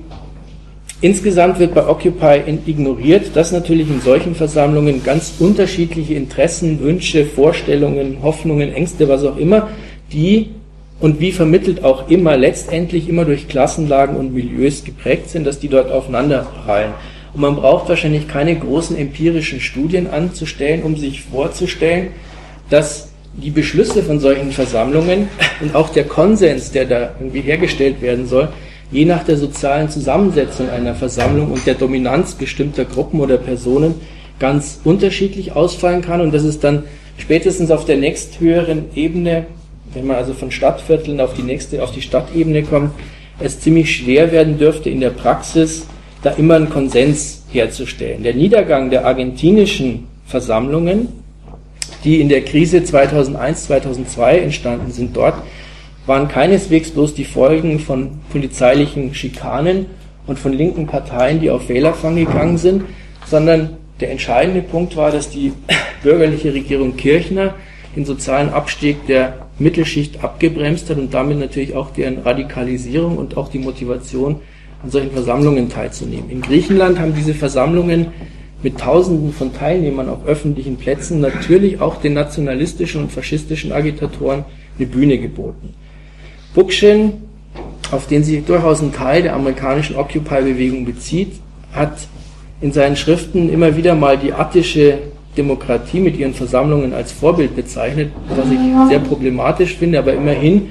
insgesamt wird bei Occupy ignoriert, dass natürlich in solchen Versammlungen ganz unterschiedliche Interessen, Wünsche, Vorstellungen, Hoffnungen, Ängste, was auch immer, die und wie vermittelt auch immer, letztendlich immer durch Klassenlagen und Milieus geprägt sind, dass die dort aufeinanderprallen. Und man braucht wahrscheinlich keine großen empirischen Studien anzustellen, um sich vorzustellen, dass die Beschlüsse von solchen Versammlungen und auch der Konsens, der da irgendwie hergestellt werden soll, je nach der sozialen Zusammensetzung einer Versammlung und der Dominanz bestimmter Gruppen oder Personen ganz unterschiedlich ausfallen kann und dass es dann spätestens auf der nächsthöheren Ebene, wenn man also von Stadtvierteln auf die nächste, auf die Stadtebene kommt, es ziemlich schwer werden dürfte in der Praxis, da immer einen Konsens herzustellen. Der Niedergang der argentinischen Versammlungen, die in der Krise zweitausendeins, zweitausendzwei entstanden sind dort, waren keineswegs bloß die Folgen von polizeilichen Schikanen und von linken Parteien, die auf Wählerfang gegangen sind, sondern der entscheidende Punkt war, dass die bürgerliche Regierung Kirchner den sozialen Abstieg der Mittelschicht abgebremst hat und damit natürlich auch deren Radikalisierung und auch die Motivation, an solchen Versammlungen teilzunehmen. In Griechenland haben diese Versammlungen mit Tausenden von Teilnehmern auf öffentlichen Plätzen natürlich auch den nationalistischen und faschistischen Agitatoren eine Bühne geboten. Bookchin, auf den sich durchaus ein Teil der amerikanischen Occupy-Bewegung bezieht, hat in seinen Schriften immer wieder mal die attische Demokratie mit ihren Versammlungen als Vorbild bezeichnet, was ich sehr problematisch finde, aber immerhin,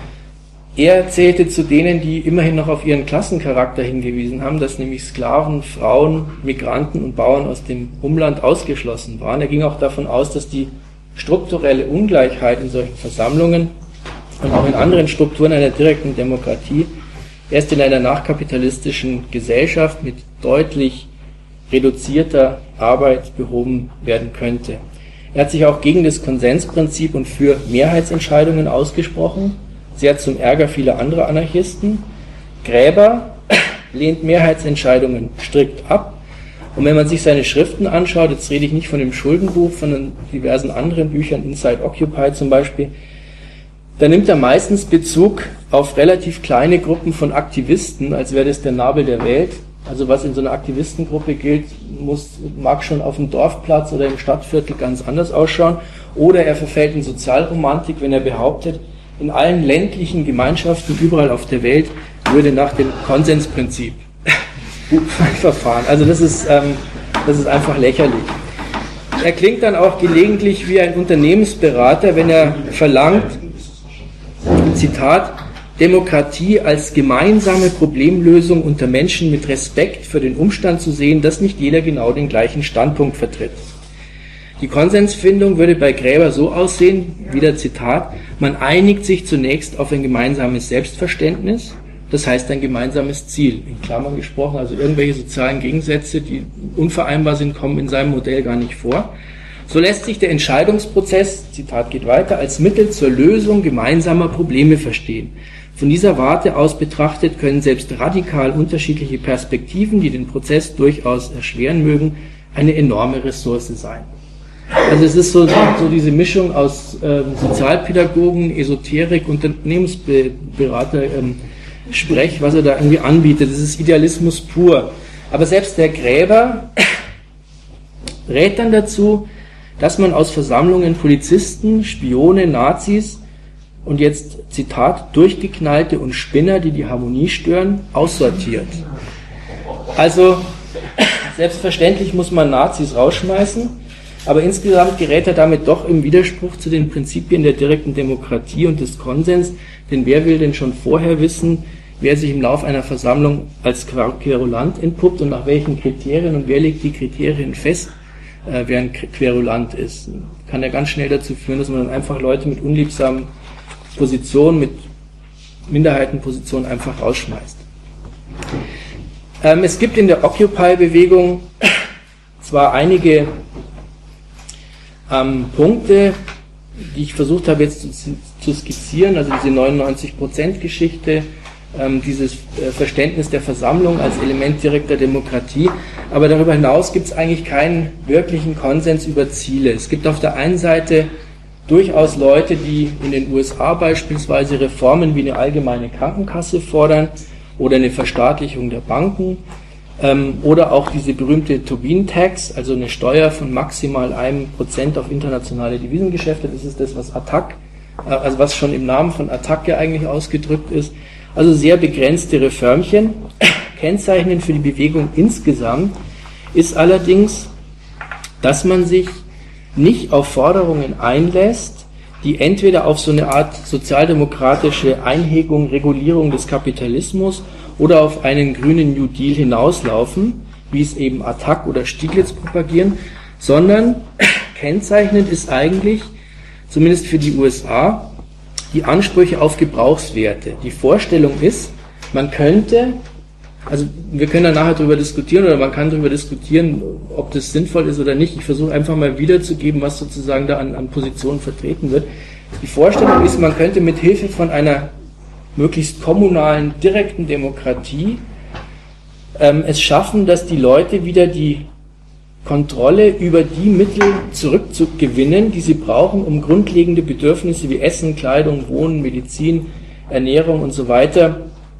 er zählte zu denen, die immerhin noch auf ihren Klassencharakter hingewiesen haben, dass nämlich Sklaven, Frauen, Migranten und Bauern aus dem Umland ausgeschlossen waren. Er ging auch davon aus, dass die strukturelle Ungleichheit in solchen Versammlungen und auch in anderen Strukturen einer direkten Demokratie erst in einer nachkapitalistischen Gesellschaft mit deutlich reduzierter Arbeit behoben werden könnte. Er hat sich auch gegen das Konsensprinzip und für Mehrheitsentscheidungen ausgesprochen, sehr zum Ärger vieler anderer Anarchisten. Gräber lehnt Mehrheitsentscheidungen strikt ab. Und wenn man sich seine Schriften anschaut, jetzt rede ich nicht von dem Schuldenbuch, von diversen anderen Büchern, Inside Occupy zum Beispiel, da nimmt er meistens Bezug auf relativ kleine Gruppen von Aktivisten, als wäre das der Nabel der Welt. Also was in so einer Aktivistengruppe gilt, muss, mag schon auf dem Dorfplatz oder im Stadtviertel ganz anders ausschauen. Oder er verfällt in Sozialromantik, wenn er behauptet, in allen ländlichen Gemeinschaften überall auf der Welt würde nach dem Konsensprinzip verfahren. Also das ist, ähm, das ist einfach lächerlich. Er klingt dann auch gelegentlich wie ein Unternehmensberater, wenn er verlangt, Zitat, Demokratie als gemeinsame Problemlösung unter Menschen mit Respekt für den Umstand zu sehen, dass nicht jeder genau den gleichen Standpunkt vertritt. Die Konsensfindung würde bei Gräber so aussehen, wieder Zitat, man einigt sich zunächst auf ein gemeinsames Selbstverständnis, das heißt ein gemeinsames Ziel, in Klammern gesprochen, also irgendwelche sozialen Gegensätze, die unvereinbar sind, kommen in seinem Modell gar nicht vor. So lässt sich der Entscheidungsprozess, Zitat geht weiter, als Mittel zur Lösung gemeinsamer Probleme verstehen. Von dieser Warte aus betrachtet können selbst radikal unterschiedliche Perspektiven, die den Prozess durchaus erschweren mögen, eine enorme Ressource sein. Also es ist so, so diese Mischung aus ähm, Sozialpädagogen, Esoterik, Unternehmensberater, ähm, Sprech, was er da irgendwie anbietet. Das ist Idealismus pur. Aber selbst der Gräber rät dann dazu, dass man aus Versammlungen Polizisten, Spione, Nazis und jetzt, Zitat, Durchgeknallte und Spinner, die die Harmonie stören, aussortiert. Also, selbstverständlich muss man Nazis rausschmeißen, aber insgesamt gerät er damit doch im Widerspruch zu den Prinzipien der direkten Demokratie und des Konsens, denn wer will denn schon vorher wissen, wer sich im Lauf einer Versammlung als Querulant entpuppt und nach welchen Kriterien und wer legt die Kriterien fest, äh, wer ein Querulant ist. Kann ja ganz schnell dazu führen, dass man dann einfach Leute mit unliebsamen Positionen, mit Minderheitenpositionen einfach rausschmeißt. Ähm, es gibt in der Occupy-Bewegung zwar einige ähm, Punkte, die ich versucht habe jetzt zu, zu skizzieren, also diese neunundneunzig Prozent Geschichte, ähm, dieses äh, Verständnis der Versammlung als Element direkter Demokratie, aber darüber hinaus gibt es eigentlich keinen wirklichen Konsens über Ziele. Es gibt auf der einen Seite durchaus Leute, die in den U S A beispielsweise Reformen wie eine allgemeine Krankenkasse fordern oder eine Verstaatlichung der Banken ähm, oder auch diese berühmte Tobin-Tax, also eine Steuer von maximal einem Prozent auf internationale Devisengeschäfte. Das ist das, was Attac, äh, also was schon im Namen von Attac ja eigentlich ausgedrückt ist. Also sehr begrenzte Reformchen. Kennzeichnend für die Bewegung insgesamt ist allerdings, dass man sich nicht auf Forderungen einlässt, die entweder auf so eine Art sozialdemokratische Einhegung, Regulierung des Kapitalismus oder auf einen grünen New Deal hinauslaufen, wie es eben Attac oder Stieglitz propagieren, sondern kennzeichnend ist eigentlich, zumindest für die U S A, die Ansprüche auf Gebrauchswerte. Die Vorstellung ist, man könnte, also wir können da nachher darüber diskutieren oder man kann darüber diskutieren, ob das sinnvoll ist oder nicht. Ich versuche einfach mal wiederzugeben, was sozusagen da an, an Positionen vertreten wird. Die Vorstellung ist, man könnte mit Hilfe von einer möglichst kommunalen, direkten Demokratie ähm, es schaffen, dass die Leute wieder die Kontrolle über die Mittel zurückzugewinnen, die sie brauchen, um grundlegende Bedürfnisse wie Essen, Kleidung, Wohnen, Medizin, Ernährung und so weiter,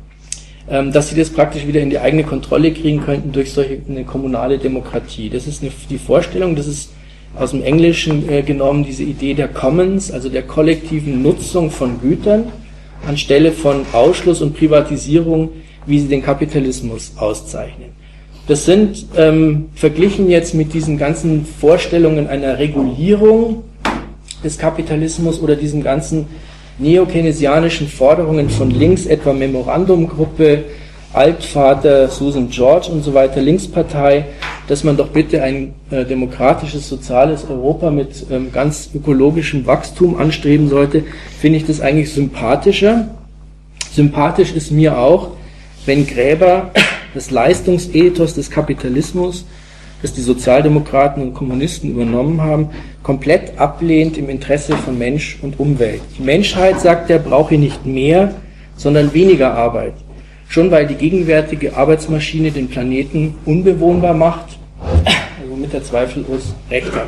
dass sie das praktisch wieder in die eigene Kontrolle kriegen könnten durch solche eine kommunale Demokratie. Das ist eine, die Vorstellung, das ist aus dem Englischen äh, genommen diese Idee der Commons, also der kollektiven Nutzung von Gütern, anstelle von Ausschluss und Privatisierung, wie sie den Kapitalismus auszeichnen. Das sind, ähm, verglichen jetzt mit diesen ganzen Vorstellungen einer Regulierung des Kapitalismus oder diesen ganzen neokeynesianischen Forderungen von links, etwa Memorandumgruppe, Altvater, Susan George und so weiter, Linkspartei, dass man doch bitte ein äh, demokratisches, soziales Europa mit ähm, ganz ökologischem Wachstum anstreben sollte, finde ich das eigentlich sympathischer. Sympathisch ist mir auch, wenn Gräber das Leistungsethos des Kapitalismus, das die Sozialdemokraten und Kommunisten übernommen haben, komplett ablehnt im Interesse von Mensch und Umwelt. Die Menschheit, sagt er, brauche nicht mehr, sondern weniger Arbeit. Schon weil die gegenwärtige Arbeitsmaschine den Planeten unbewohnbar macht, womit er zweifellos recht hat.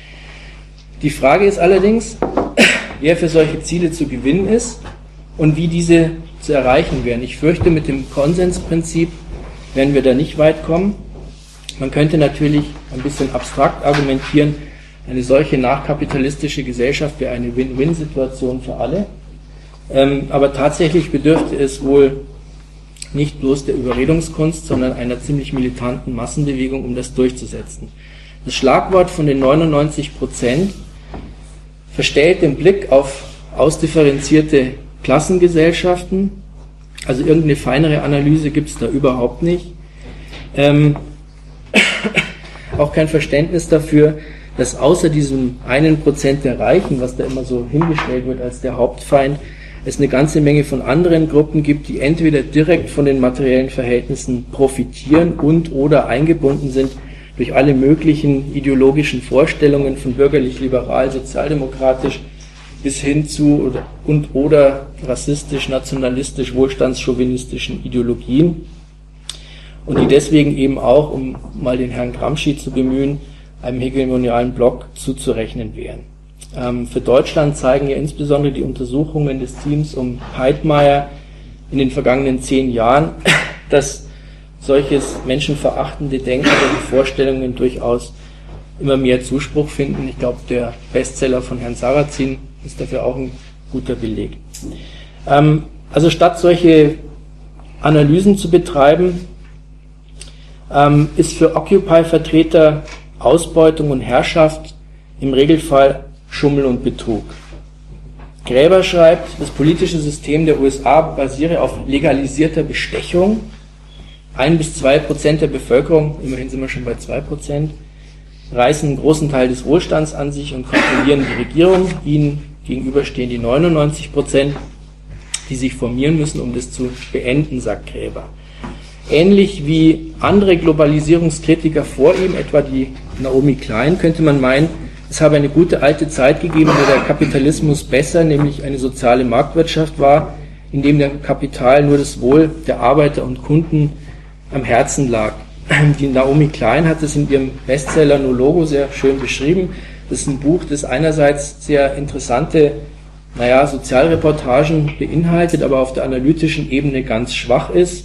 Die Frage ist allerdings, wer für solche Ziele zu gewinnen ist und wie diese zu erreichen wären. Ich fürchte, mit dem Konsensprinzip werden wir da nicht weit kommen. Man könnte natürlich ein bisschen abstrakt argumentieren, eine solche nachkapitalistische Gesellschaft wäre eine Win-Win-Situation für alle. Ähm, aber tatsächlich bedürfte es wohl nicht bloß der Überredungskunst, sondern einer ziemlich militanten Massenbewegung, um das durchzusetzen. Das Schlagwort von den neunundneunzig Prozent verstellt den Blick auf ausdifferenzierte Klassengesellschaften. Also irgendeine feinere Analyse gibt es da überhaupt nicht. Ähm, auch kein Verständnis dafür, dass außer diesem einen Prozent der Reichen, was da immer so hingestellt wird als der Hauptfeind, es eine ganze Menge von anderen Gruppen gibt, die entweder direkt von den materiellen Verhältnissen profitieren und oder eingebunden sind durch alle möglichen ideologischen Vorstellungen von bürgerlich-liberal, sozialdemokratisch bis hin zu oder, und oder rassistisch, nationalistisch, wohlstandschauvinistischen Ideologien und die deswegen eben auch, um mal den Herrn Gramsci zu bemühen, einem hegemonialen Block zuzurechnen wären. Ähm, für Deutschland zeigen ja insbesondere die Untersuchungen des Teams um Heidmeier in den vergangenen zehn Jahren, dass solches menschenverachtende Denken und Vorstellungen durchaus immer mehr Zuspruch finden. Ich glaube, der Bestseller von Herrn Sarrazin ist dafür auch ein guter Beleg. Ähm, also statt solche Analysen zu betreiben, ähm, ist für Occupy-Vertreter Ausbeutung und Herrschaft im Regelfall Schummel und Betrug. Gräber schreibt, das politische System der U S A basiere auf legalisierter Bestechung. Ein bis zwei Prozent der Bevölkerung, immerhin sind wir schon bei zwei Prozent, reißen einen großen Teil des Wohlstands an sich und kontrollieren die Regierung. Ihnen gegenüberstehen die neunundneunzig Prozent, die sich formieren müssen, um das zu beenden, sagt Gräber. Ähnlich wie andere Globalisierungskritiker vor ihm, etwa die Naomi Klein, könnte man meinen, es habe eine gute alte Zeit gegeben, in der der Kapitalismus besser, nämlich eine soziale Marktwirtschaft war, in dem dem Kapital nur das Wohl der Arbeiter und Kunden am Herzen lag. Die Naomi Klein hat es in ihrem Bestseller No Logo sehr schön beschrieben. Das ist ein Buch, das einerseits sehr interessante, naja, Sozialreportagen beinhaltet, aber auf der analytischen Ebene ganz schwach ist.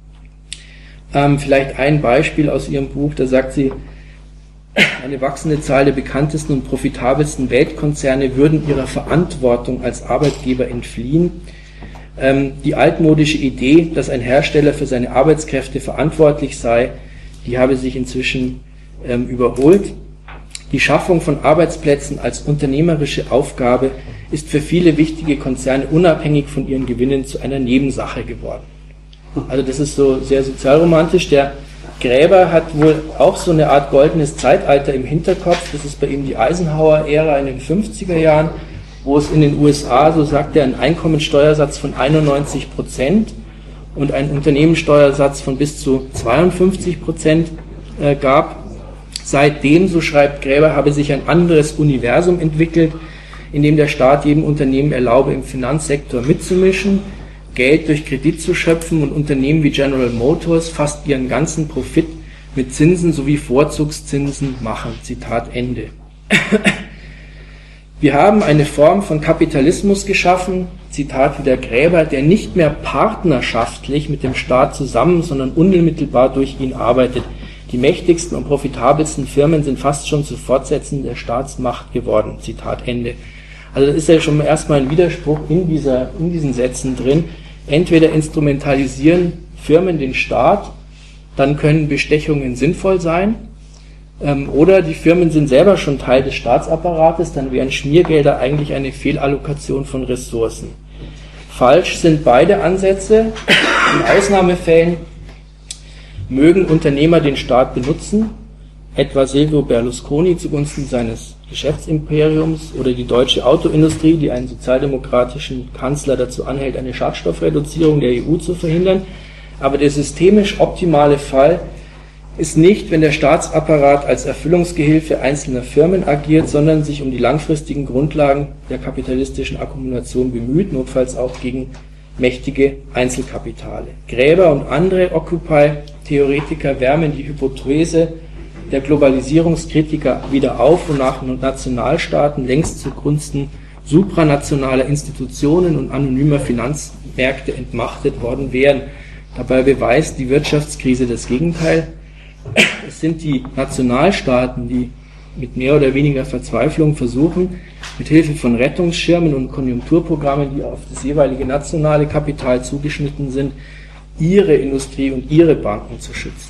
Ähm, vielleicht ein Beispiel aus ihrem Buch, da sagt sie, eine wachsende Zahl der bekanntesten und profitabelsten Weltkonzerne würden ihrer Verantwortung als Arbeitgeber entfliehen. Ähm, die altmodische Idee, dass ein Hersteller für seine Arbeitskräfte verantwortlich sei, die habe sich inzwischen ähm, überholt. Die Schaffung von Arbeitsplätzen als unternehmerische Aufgabe ist für viele wichtige Konzerne unabhängig von ihren Gewinnen zu einer Nebensache geworden. Also das ist so sehr sozialromantisch. Der Gräber hat wohl auch so eine Art goldenes Zeitalter im Hinterkopf. Das ist bei ihm die Eisenhower-Ära in den fünfziger Jahren, wo es in den U S A, so sagt er, einen Einkommensteuersatz von einundneunzig Prozent und einen Unternehmenssteuersatz von bis zu zweiundfünfzig Prozent äh, gab. Seitdem, so schreibt Gräber, habe sich ein anderes Universum entwickelt, in dem der Staat jedem Unternehmen erlaube, im Finanzsektor mitzumischen, Geld durch Kredit zu schöpfen und Unternehmen wie General Motors fast ihren ganzen Profit mit Zinsen sowie Vorzugszinsen machen. Zitat Ende. Wir haben eine Form von Kapitalismus geschaffen, Zitat wieder Gräber, der nicht mehr partnerschaftlich mit dem Staat zusammen, sondern unmittelbar durch ihn arbeitet. Die mächtigsten und profitabelsten Firmen sind fast schon zu Fortsetzen der Staatsmacht geworden. Zitat Ende. Also das ist ja schon erstmal ein Widerspruch in, dieser, in diesen Sätzen drin. Entweder instrumentalisieren Firmen den Staat, dann können Bestechungen sinnvoll sein, ähm, oder die Firmen sind selber schon Teil des Staatsapparates, dann wären Schmiergelder eigentlich eine Fehlallokation von Ressourcen. Falsch sind beide Ansätze. In Ausnahmefällen mögen Unternehmer den Staat benutzen, etwa Silvio Berlusconi zugunsten seines Geschäftsimperiums oder die deutsche Autoindustrie, die einen sozialdemokratischen Kanzler dazu anhält, eine Schadstoffreduzierung der E U zu verhindern. Aber der systemisch optimale Fall ist nicht, wenn der Staatsapparat als Erfüllungsgehilfe einzelner Firmen agiert, sondern sich um die langfristigen Grundlagen der kapitalistischen Akkumulation bemüht, notfalls auch gegen mächtige Einzelkapitale. Gräber und andere Occupy-Theoretiker wärmen die Hypothese der Globalisierungskritiker wieder auf, wonach Nationalstaaten längst zugunsten supranationaler Institutionen und anonymer Finanzmärkte entmachtet worden wären. Dabei beweist die Wirtschaftskrise das Gegenteil. Es sind die Nationalstaaten, die mit mehr oder weniger Verzweiflung versuchen, mit Hilfe von Rettungsschirmen und Konjunkturprogrammen, die auf das jeweilige nationale Kapital zugeschnitten sind, ihre Industrie und ihre Banken zu schützen.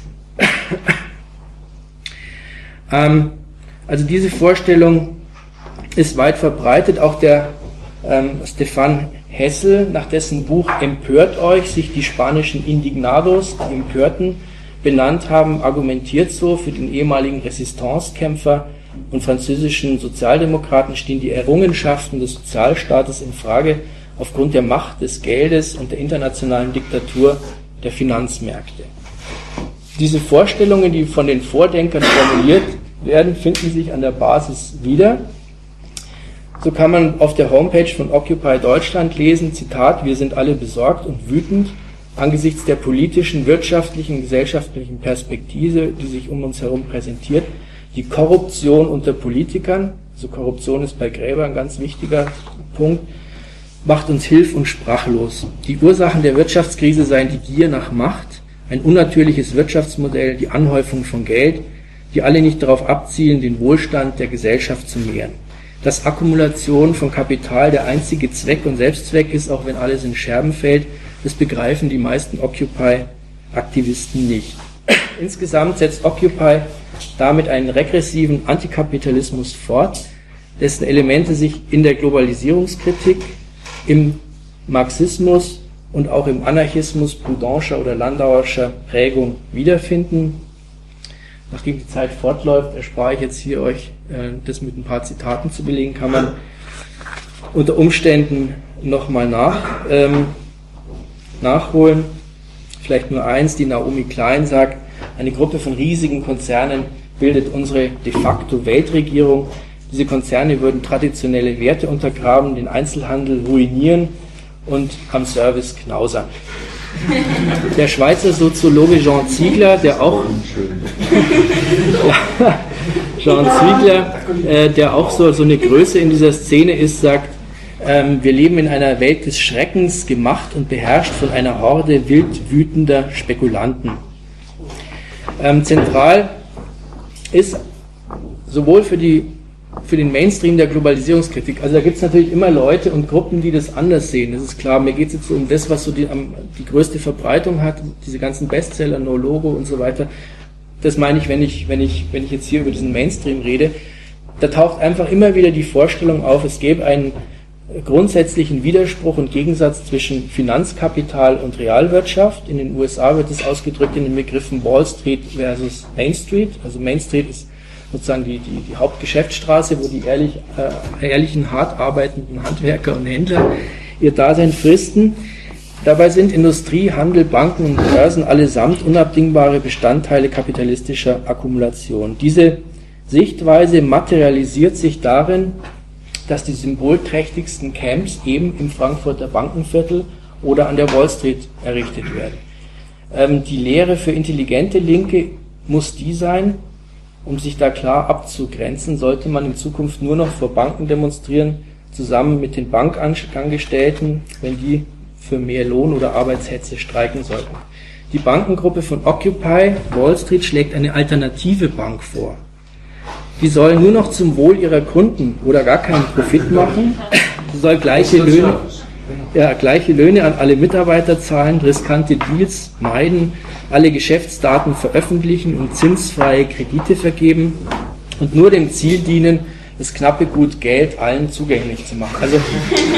ähm, also diese Vorstellung ist weit verbreitet. Auch der ähm, Stefan Hessel, nach dessen Buch Empört euch sich die spanischen Indignados, die Empörten, benannt haben, argumentiert so: Für den ehemaligen Resistancekämpfer und französischen Sozialdemokraten stehen die Errungenschaften des Sozialstaates in Frage aufgrund der Macht des Geldes und der internationalen Diktatur der Finanzmärkte. diese Vorstellungen, die von den Vordenkern formuliert werden, finden sich an der Basis wieder. So kann man auf der Homepage von Occupy Deutschland lesen, Zitat, wir sind alle besorgt und wütend angesichts der politischen, wirtschaftlichen, gesellschaftlichen Perspektive, die sich um uns herum präsentiert, die Korruption unter Politikern, also Korruption ist bei Gräber ein ganz wichtiger Punkt, macht uns hilf- und sprachlos. Die Ursachen der Wirtschaftskrise seien die Gier nach Macht, ein unnatürliches Wirtschaftsmodell, die Anhäufung von Geld, die alle nicht darauf abzielen, den Wohlstand der Gesellschaft zu mehren. Dass Akkumulation von Kapital der einzige Zweck und Selbstzweck ist, auch wenn alles in Scherben fällt, das begreifen die meisten Occupy-Aktivisten nicht. Insgesamt setzt Occupy damit einen regressiven Antikapitalismus fort, dessen Elemente sich in der Globalisierungskritik, im Marxismus und auch im Anarchismus Proudhonscher oder Landauerscher Prägung wiederfinden. Nachdem die Zeit fortläuft, erspare ich jetzt hier euch, äh, das mit ein paar Zitaten zu belegen, kann man unter Umständen nochmal nach, ähm, nachholen. Vielleicht nur eins, die Naomi Klein sagt, eine Gruppe von riesigen Konzernen bildet unsere de facto Weltregierung. Diese Konzerne würden traditionelle Werte untergraben, den Einzelhandel ruinieren und am Service knausern. Der Schweizer Soziologe Jean Ziegler, der auch Jean Ziegler, äh, der auch so, so eine Größe in dieser Szene ist, sagt, ähm, wir leben in einer Welt des Schreckens, gemacht und beherrscht von einer Horde wild wütender Spekulanten. Ähm, zentral ist sowohl für die für den Mainstream der Globalisierungskritik. Also da gibt es natürlich immer Leute und Gruppen, die das anders sehen. Das ist klar, mir geht es jetzt um das, was so die, die größte Verbreitung hat, diese ganzen Bestseller, No Logo und so weiter. Das meine ich, wenn ich, wenn ich, wenn ich jetzt hier über diesen Mainstream rede. Da taucht einfach immer wieder die Vorstellung auf, es gäbe einen grundsätzlichen Widerspruch und Gegensatz zwischen Finanzkapital und Realwirtschaft. In den U S A wird es ausgedrückt in den Begriffen Wall Street versus Main Street. Also Main Street ist sozusagen die, die, die Hauptgeschäftsstraße, wo die ehrlich, äh, ehrlichen, hart arbeitenden Handwerker und Händler ihr Dasein fristen. Dabei sind Industrie, Handel, Banken und Börsen allesamt unabdingbare Bestandteile kapitalistischer Akkumulation. Diese Sichtweise materialisiert sich darin, dass die symbolträchtigsten Camps eben im Frankfurter Bankenviertel oder an der Wall Street errichtet werden. Ähm, die Lehre für intelligente Linke muss die sein, um sich da klar abzugrenzen, sollte man in Zukunft nur noch vor Banken demonstrieren, zusammen mit den Bankangestellten, wenn die für mehr Lohn oder Arbeitshetze streiken sollten. Die Bankengruppe von Occupy Wall Street schlägt eine alternative Bank vor. Die soll nur noch zum Wohl ihrer Kunden oder gar keinen Profit machen. Sie soll gleiche Löhne, ja, gleiche Löhne an alle Mitarbeiter zahlen, riskante Deals meiden, alle Geschäftsdaten veröffentlichen und zinsfreie Kredite vergeben und nur dem Ziel dienen, das knappe Gut Geld allen zugänglich zu machen. Also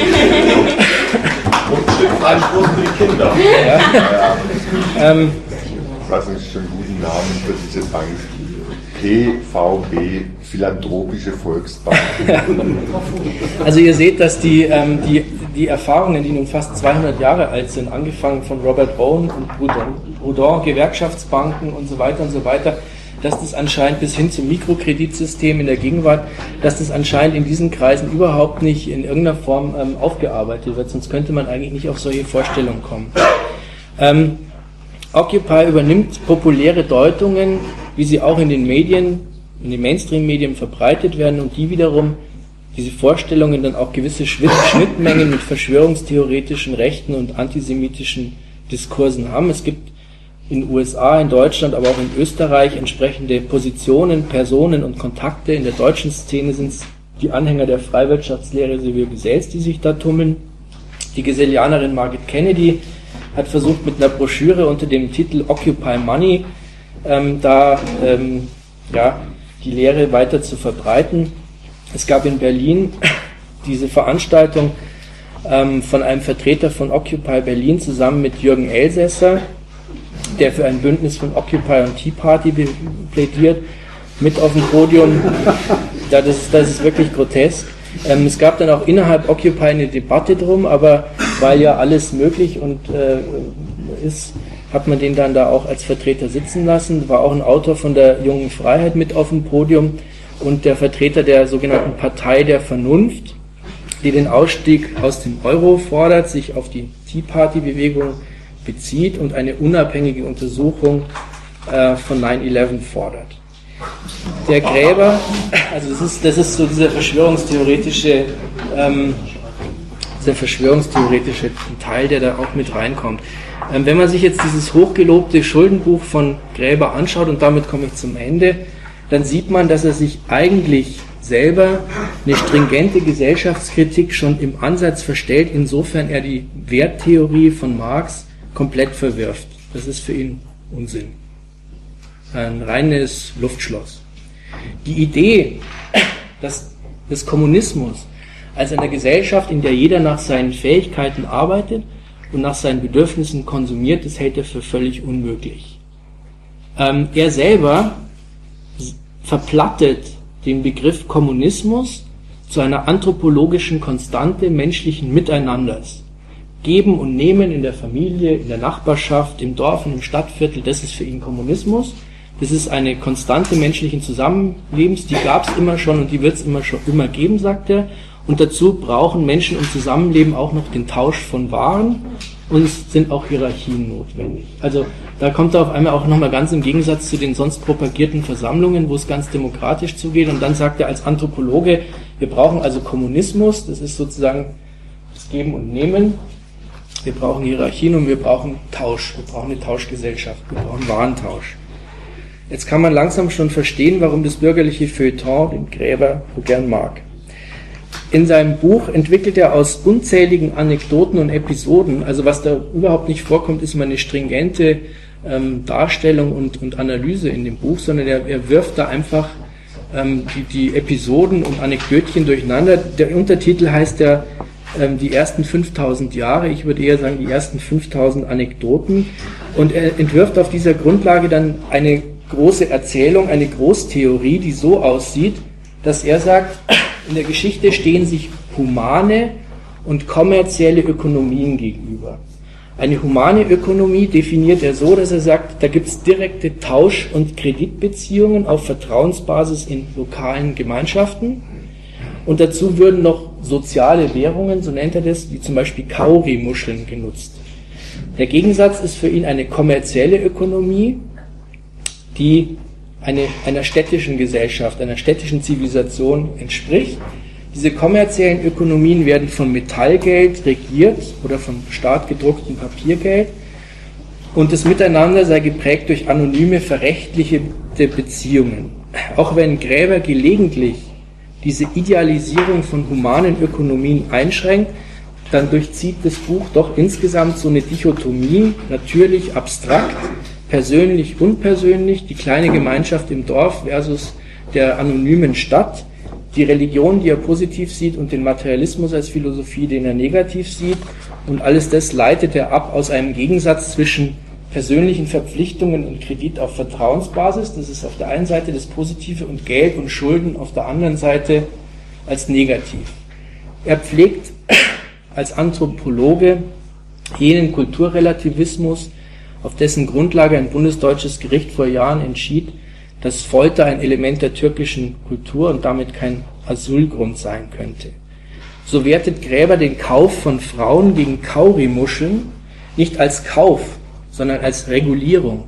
Anspruch für die Kinder. Ja. Ja. Ähm, Was ist schon einen guten Namen für diese Bank? P V B, Philanthropische Volksbank. Also ihr seht, dass die, ähm, die, die Erfahrungen, die nun fast zweihundert Jahre alt sind, angefangen von Robert Owen und Proudhon, Proudhon, Gewerkschaftsbanken und so weiter und so weiter, dass das anscheinend bis hin zum Mikrokreditsystem in der Gegenwart, dass das anscheinend in diesen Kreisen überhaupt nicht in irgendeiner Form ähm, aufgearbeitet wird, sonst könnte man eigentlich nicht auf solche Vorstellungen kommen. Ähm, Occupy übernimmt populäre Deutungen, wie sie auch in den Medien, in den Mainstream-Medien verbreitet werden und die wiederum, diese Vorstellungen dann auch gewisse Schnittmengen mit verschwörungstheoretischen, rechten und antisemitischen Diskursen haben. Es gibt in den U S A, in Deutschland, aber auch in Österreich entsprechende Positionen, Personen und Kontakte. In der deutschen Szene sind es die Anhänger der Freiwirtschaftslehre Silvio Gesells, die sich da tummeln. Die Gesellianerin Margaret Kennedy hat versucht, mit einer Broschüre unter dem Titel Occupy Money ähm, da ähm, ja, die Lehre weiter zu verbreiten. Es gab in Berlin diese Veranstaltung ähm, von einem Vertreter von Occupy Berlin zusammen mit Jürgen Elsässer, der für ein Bündnis von Occupy und Tea Party plädiert, mit auf dem Podium. Ja, das, ist, das ist wirklich grotesk. Ähm, es gab dann auch innerhalb Occupy eine Debatte drum, aber weil ja alles möglich und äh, ist, hat man den dann da auch als Vertreter sitzen lassen, war auch ein Autor von der Jungen Freiheit mit auf dem Podium und der Vertreter der sogenannten Partei der Vernunft, die den Ausstieg aus dem Euro fordert, sich auf die Tea Party Bewegung bezieht und eine unabhängige Untersuchung äh, von neun elf fordert. Der Gräber, also das ist, das ist so dieser verschwörungstheoretische, ähm, dieser verschwörungstheoretische Teil, der da auch mit reinkommt. Ähm, wenn man sich jetzt dieses hochgelobte Schuldenbuch von Gräber anschaut, und damit komme ich zum Ende, dann sieht man, dass er sich eigentlich selber eine stringente Gesellschaftskritik schon im Ansatz verstellt, insofern er die Werttheorie von Marx komplett verwirft. Das ist für ihn Unsinn. Ein reines Luftschloss. Die Idee, dass des Kommunismus als einer Gesellschaft, in der jeder nach seinen Fähigkeiten arbeitet und nach seinen Bedürfnissen konsumiert, das hält er für völlig unmöglich. Ähm, er selber verplattet den Begriff Kommunismus zu einer anthropologischen Konstante menschlichen Miteinanders. Geben und Nehmen in der Familie, in der Nachbarschaft, im Dorf und im Stadtviertel, das ist für ihn Kommunismus. Das ist eine Konstante menschlichen Zusammenlebens, die gab es immer schon und die wird es immer schon immer geben, sagt er. Und dazu brauchen Menschen im Zusammenleben auch noch den Tausch von Waren und es sind auch Hierarchien notwendig. Also da kommt er auf einmal auch nochmal ganz im Gegensatz zu den sonst propagierten Versammlungen, wo es ganz demokratisch zugeht. Und dann sagt er als Anthropologe, wir brauchen also Kommunismus, das ist sozusagen das Geben und Nehmen. Wir brauchen Hierarchien und wir brauchen Tausch, wir brauchen eine Tauschgesellschaft, wir brauchen Warentausch. Jetzt kann man langsam schon verstehen, warum das bürgerliche Feuilleton den Gräber so gern mag. In seinem Buch entwickelt er aus unzähligen Anekdoten und Episoden, also was da überhaupt nicht vorkommt, ist mal eine stringente ähm, Darstellung und, und Analyse in dem Buch, sondern er, er wirft da einfach ähm, die, die Episoden und Anekdötchen durcheinander. Der Untertitel heißt ja ähm, die ersten fünftausend Jahre, ich würde eher sagen die ersten fünftausend Anekdoten, und er entwirft auf dieser Grundlage dann eine große Erzählung, eine Großtheorie, die so aussieht, dass er sagt, in der Geschichte stehen sich humane und kommerzielle Ökonomien gegenüber. Eine humane Ökonomie definiert er so, dass er sagt, da gibt es direkte Tausch- und Kreditbeziehungen auf Vertrauensbasis in lokalen Gemeinschaften und dazu würden noch soziale Währungen, so nennt er das, wie zum Beispiel Kauri-Muscheln genutzt. Der Gegensatz ist für ihn eine kommerzielle Ökonomie, die eine, einer städtischen Gesellschaft, einer städtischen Zivilisation entspricht. Diese kommerziellen Ökonomien werden von Metallgeld regiert oder vom Staat gedrucktem Papiergeld und das Miteinander sei geprägt durch anonyme, verrechtlichte Beziehungen. Auch wenn Gräber gelegentlich diese Idealisierung von humanen Ökonomien einschränkt, dann durchzieht das Buch doch insgesamt so eine Dichotomie, natürlich abstrakt, persönlich, unpersönlich, die kleine Gemeinschaft im Dorf versus der anonymen Stadt, die Religion, die er positiv sieht, und den Materialismus als Philosophie, den er negativ sieht. Und alles das leitet er ab aus einem Gegensatz zwischen persönlichen Verpflichtungen und Kredit auf Vertrauensbasis, das ist auf der einen Seite das Positive, und Geld und Schulden auf der anderen Seite als negativ. Er pflegt als Anthropologe jenen Kulturrelativismus, auf dessen Grundlage ein bundesdeutsches Gericht vor Jahren entschied, dass Folter ein Element der türkischen Kultur und damit kein Asylgrund sein könnte. So wertet Gräber den Kauf von Frauen gegen Kauri-Muscheln nicht als Kauf, sondern als Regulierung.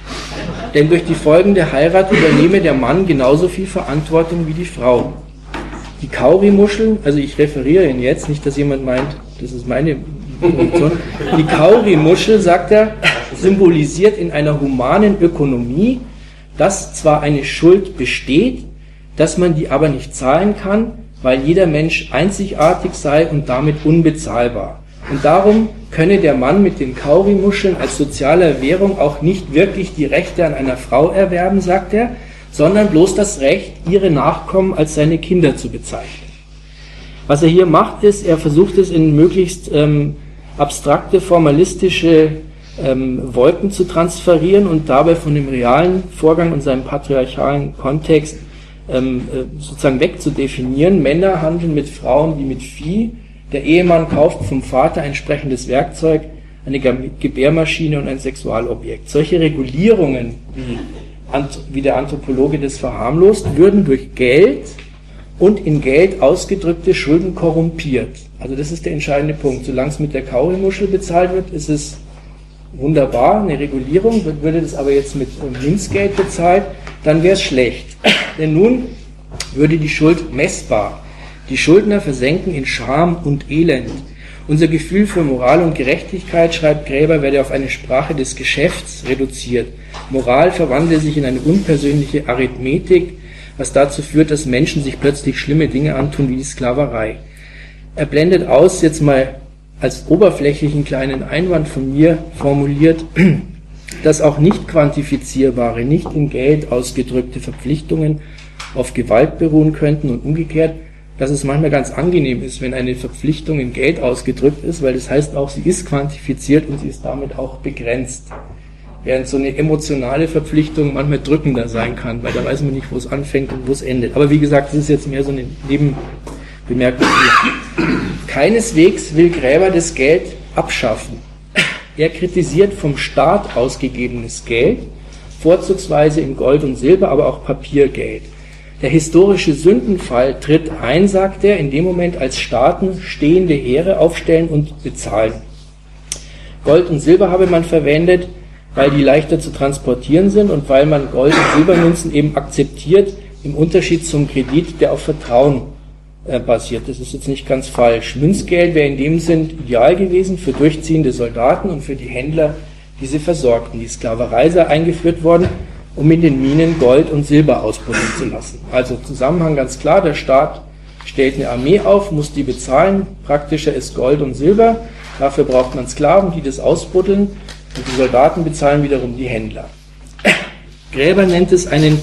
Denn durch die folgende Heirat übernehme der Mann genauso viel Verantwortung wie die Frau. Die Kauri-Muscheln, also ich referiere ihn jetzt, nicht, dass jemand meint, das ist meine Funktion. Die Kauri-Muschel, sagt er, symbolisiert in einer humanen Ökonomie, dass zwar eine Schuld besteht, dass man die aber nicht zahlen kann, weil jeder Mensch einzigartig sei und damit unbezahlbar. Und darum könne der Mann mit den Kauri-Muscheln als sozialer Währung auch nicht wirklich die Rechte an einer Frau erwerben, sagt er, sondern bloß das Recht, ihre Nachkommen als seine Kinder zu bezeichnen. Was er hier macht, ist, er versucht es in möglichst ähm, abstrakte, formalistische ähm, Wolken zu transferieren und dabei von dem realen Vorgang und seinem patriarchalen Kontext ähm, äh, sozusagen wegzudefinieren. Männer handeln mit Frauen wie mit Vieh. Der Ehemann kauft vom Vater ein entsprechendes Werkzeug, eine Gebärmaschine und ein Sexualobjekt. Solche Regulierungen, wie, wie der Anthropologe das verharmlost, würden durch Geld und in Geld ausgedrückte Schulden korrumpiert. Also das ist der entscheidende Punkt. Solange es mit der Kaurimuschel bezahlt wird, ist es wunderbar, eine Regulierung. Würde das aber jetzt mit Münzgeld bezahlt, dann wäre es schlecht. Denn nun würde die Schuld messbar. Die Schuldner versenken in Scham und Elend. Unser Gefühl für Moral und Gerechtigkeit, schreibt Graeber, werde auf eine Sprache des Geschäfts reduziert. Moral verwandle sich in eine unpersönliche Arithmetik, was dazu führt, dass Menschen sich plötzlich schlimme Dinge antun wie die Sklaverei. Er blendet aus, jetzt mal als oberflächlichen kleinen Einwand von mir formuliert, dass auch nicht quantifizierbare, nicht in Geld ausgedrückte Verpflichtungen auf Gewalt beruhen könnten und umgekehrt, dass es manchmal ganz angenehm ist, wenn eine Verpflichtung in Geld ausgedrückt ist, weil das heißt auch, sie ist quantifiziert und sie ist damit auch begrenzt. Während so eine emotionale Verpflichtung manchmal drückender sein kann, weil da weiß man nicht, wo es anfängt und wo es endet. Aber wie gesagt, das ist jetzt mehr so eine Nebenbemerkung. Keineswegs will Graeber das Geld abschaffen. Er kritisiert vom Staat ausgegebenes Geld, vorzugsweise in Gold und Silber, aber auch Papiergeld. Der historische Sündenfall tritt ein, sagt er, in dem Moment, als Staaten stehende Heere aufstellen und bezahlen. Gold und Silber habe man verwendet, weil die leichter zu transportieren sind und weil man Gold- und Silbermünzen eben akzeptiert, im Unterschied zum Kredit, der auf Vertrauen äh, basiert. Das ist jetzt nicht ganz falsch. Münzgeld wäre in dem Sinn ideal gewesen für durchziehende Soldaten und für die Händler, die sie versorgten. Die Sklaverei sei eingeführt worden, um in den Minen Gold und Silber ausbuddeln zu lassen. Also Zusammenhang ganz klar, der Staat stellt eine Armee auf, muss die bezahlen, praktischer ist Gold und Silber, dafür braucht man Sklaven, die das ausbuddeln, und die Soldaten bezahlen wiederum die Händler. Graeber nennt es einen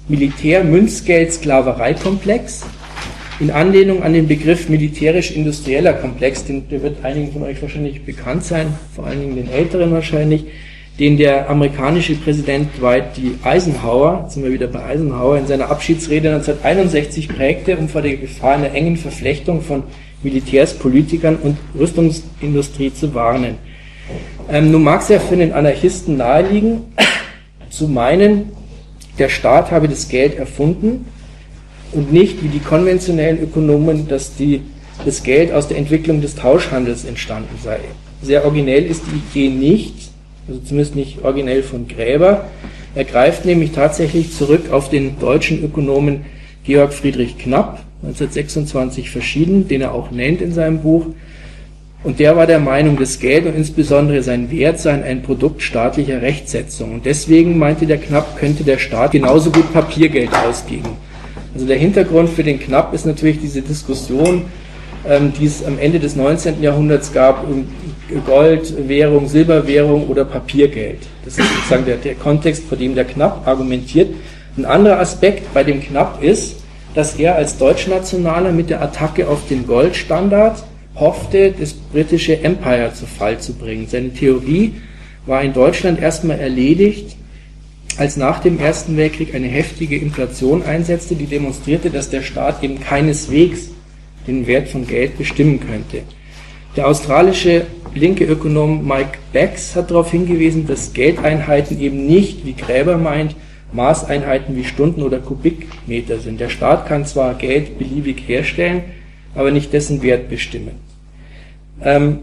Militär-Münzgeld-Sklaverei-Komplex, in Anlehnung an den Begriff militärisch-industrieller Komplex, den, der wird einigen von euch wahrscheinlich bekannt sein, vor allen Dingen den Älteren wahrscheinlich, den der amerikanische Präsident Dwight D. Eisenhower, jetzt sind wir wieder bei Eisenhower, in seiner Abschiedsrede neunzehnhunderteinundsechzig prägte, um vor der Gefahr einer engen Verflechtung von Militärs, Politikern und Rüstungsindustrie zu warnen. Ähm, nun mag es ja für den Anarchisten naheliegen, zu meinen, der Staat habe das Geld erfunden und nicht, wie die konventionellen Ökonomen, dass die, das Geld aus der Entwicklung des Tauschhandels entstanden sei. Sehr originell ist die Idee nicht, also zumindest nicht originell von Graeber. Er greift nämlich tatsächlich zurück auf den deutschen Ökonomen Georg Friedrich Knapp, neunzehnhundertsechsundzwanzig verschieden, den er auch nennt in seinem Buch. Und der war der Meinung, das Geld und insbesondere sein Wert seien ein Produkt staatlicher Rechtsetzung. Und deswegen, meinte der Knapp, könnte der Staat genauso gut Papiergeld ausgeben. Also der Hintergrund für den Knapp ist natürlich diese Diskussion, ähm, die es am Ende des neunzehnten Jahrhunderts gab, um Goldwährung, Silberwährung oder Papiergeld. Das ist sozusagen der, der Kontext, vor dem der Knapp argumentiert. Ein anderer Aspekt bei dem Knapp ist, dass er als Deutschnationaler mit der Attacke auf den Goldstandard hoffte, das britische Empire zu Fall zu bringen. Seine Theorie war in Deutschland erstmal erledigt, als nach dem Ersten Weltkrieg eine heftige Inflation einsetzte, die demonstrierte, dass der Staat eben keineswegs den Wert von Geld bestimmen könnte. Der australische linke Ökonom Mike Becks hat darauf hingewiesen, dass Geldeinheiten eben nicht, wie Graeber meint, Maßeinheiten wie Stunden oder Kubikmeter sind. Der Staat kann zwar Geld beliebig herstellen, aber nicht dessen Wert bestimmen. Ähm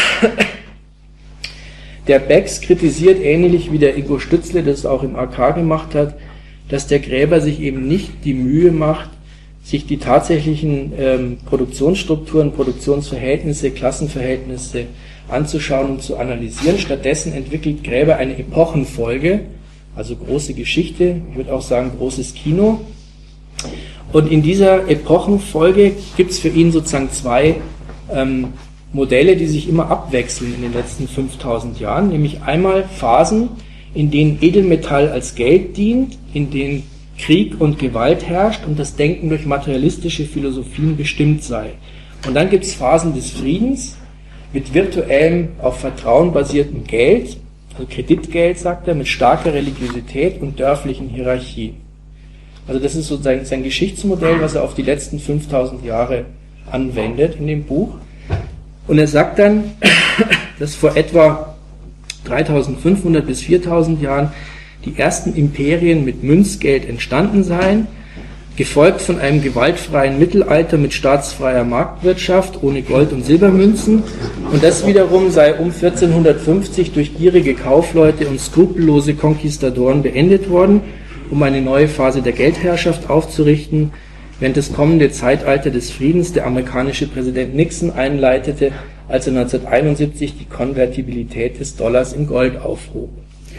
der Becks kritisiert, ähnlich wie der Ingo Stützle das auch im A K gemacht hat, dass der Graeber sich eben nicht die Mühe macht, sich die tatsächlichen ähm, Produktionsstrukturen, Produktionsverhältnisse, Klassenverhältnisse anzuschauen und zu analysieren. Stattdessen entwickelt Graeber eine Epochenfolge, also große Geschichte, ich würde auch sagen großes Kino. Und in dieser Epochenfolge gibt es für ihn sozusagen zwei ähm, Modelle, die sich immer abwechseln in den letzten fünftausend Jahren, nämlich einmal Phasen, in denen Edelmetall als Geld dient, in denen Krieg und Gewalt herrscht und das Denken durch materialistische Philosophien bestimmt sei. Und dann gibt es Phasen des Friedens mit virtuellem, auf Vertrauen basiertem Geld, also Kreditgeld, sagt er, mit starker Religiosität und dörflichen Hierarchien. Also das ist sozusagen sein Geschichtsmodell, was er auf die letzten fünftausend Jahre anwendet in dem Buch. Und er sagt dann, dass vor etwa dreitausendfünfhundert bis viertausend Jahren die ersten Imperien mit Münzgeld entstanden seien, gefolgt von einem gewaltfreien Mittelalter mit staatsfreier Marktwirtschaft ohne Gold- und Silbermünzen, und das wiederum sei um vierzehnhundertfünfzig durch gierige Kaufleute und skrupellose Konquistadoren beendet worden, um eine neue Phase der Geldherrschaft aufzurichten, während das kommende Zeitalter des Friedens der amerikanische Präsident Nixon einleitete, als er neunzehnhunderteinundsiebzig die Konvertibilität des Dollars in Gold aufhob.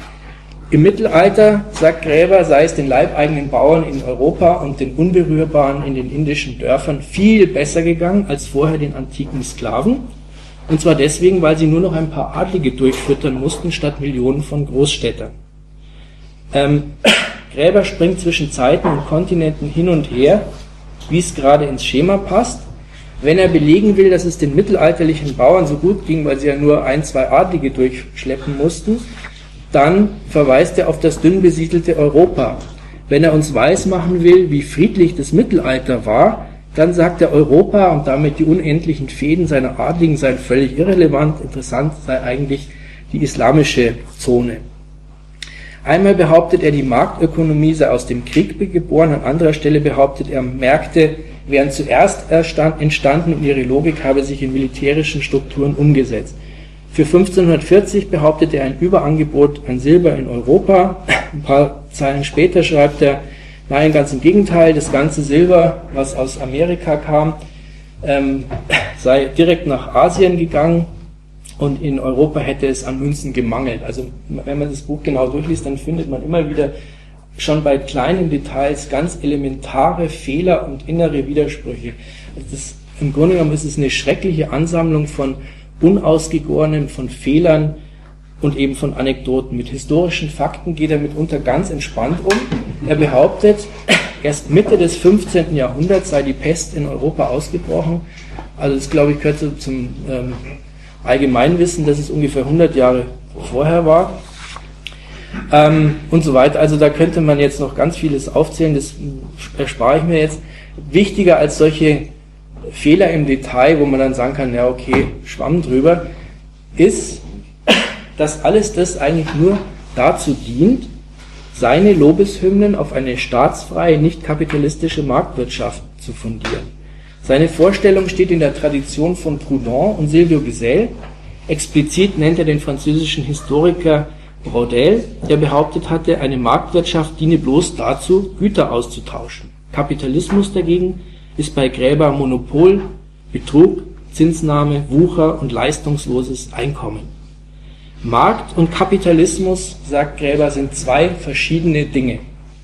Im Mittelalter, sagt Graeber, sei es den leibeigenen Bauern in Europa und den Unberührbaren in den indischen Dörfern viel besser gegangen als vorher den antiken Sklaven. Und zwar deswegen, weil sie nur noch ein paar Adlige durchfüttern mussten, statt Millionen von Großstädtern. Ähm, Graeber springt zwischen Zeiten und Kontinenten hin und her, wie es gerade ins Schema passt. Wenn er belegen will, dass es den mittelalterlichen Bauern so gut ging, weil sie ja nur ein, zwei Adlige durchschleppen mussten, dann verweist er auf das dünn besiedelte Europa. Wenn er uns weismachen will, wie friedlich das Mittelalter war, dann sagt er, Europa und damit die unendlichen Fehden seiner Adligen seien völlig irrelevant. Interessant sei eigentlich die islamische Zone. Einmal behauptet er, die Marktökonomie sei aus dem Krieg geboren, an anderer Stelle behauptet er, Märkte wären zuerst entstanden und ihre Logik habe sich in militärischen Strukturen umgesetzt. Für fünfzehnhundertvierzig behauptet er ein Überangebot an Silber in Europa. Ein paar Zeilen später schreibt er, nein, ganz im Gegenteil, das ganze Silber, was aus Amerika kam, ähm, sei direkt nach Asien gegangen und in Europa hätte es an Münzen gemangelt. Also wenn man das Buch genau durchliest, dann findet man immer wieder schon bei kleinen Details ganz elementare Fehler und innere Widersprüche. Das, im Grunde genommen ist es eine schreckliche Ansammlung von Unausgegorenen, von Fehlern und eben von Anekdoten. Mit historischen Fakten geht er mitunter ganz entspannt um. Er behauptet, erst Mitte des fünfzehnten Jahrhunderts sei die Pest in Europa ausgebrochen. Also das, glaube ich, gehört so zum ähm, Allgemeinwissen, dass es ungefähr hundert Jahre vorher war. Ähm, und so weiter. Also da könnte man jetzt noch ganz vieles aufzählen, das erspare ich mir jetzt. Wichtiger als solche Fehler im Detail, wo man dann sagen kann, ja okay, Schwamm drüber, ist, dass alles das eigentlich nur dazu dient, seine Lobeshymnen auf eine staatsfreie, nicht kapitalistische Marktwirtschaft zu fundieren. Seine Vorstellung steht in der Tradition von Proudhon und Silvio Gesell. Explizit nennt er den französischen Historiker Braudel, der behauptet hatte, eine Marktwirtschaft diene bloß dazu, Güter auszutauschen. Kapitalismus dagegen ist bei Graeber Monopol, Betrug, Zinsnahme, Wucher und leistungsloses Einkommen. Markt und Kapitalismus, sagt Graeber, sind zwei verschiedene Dinge.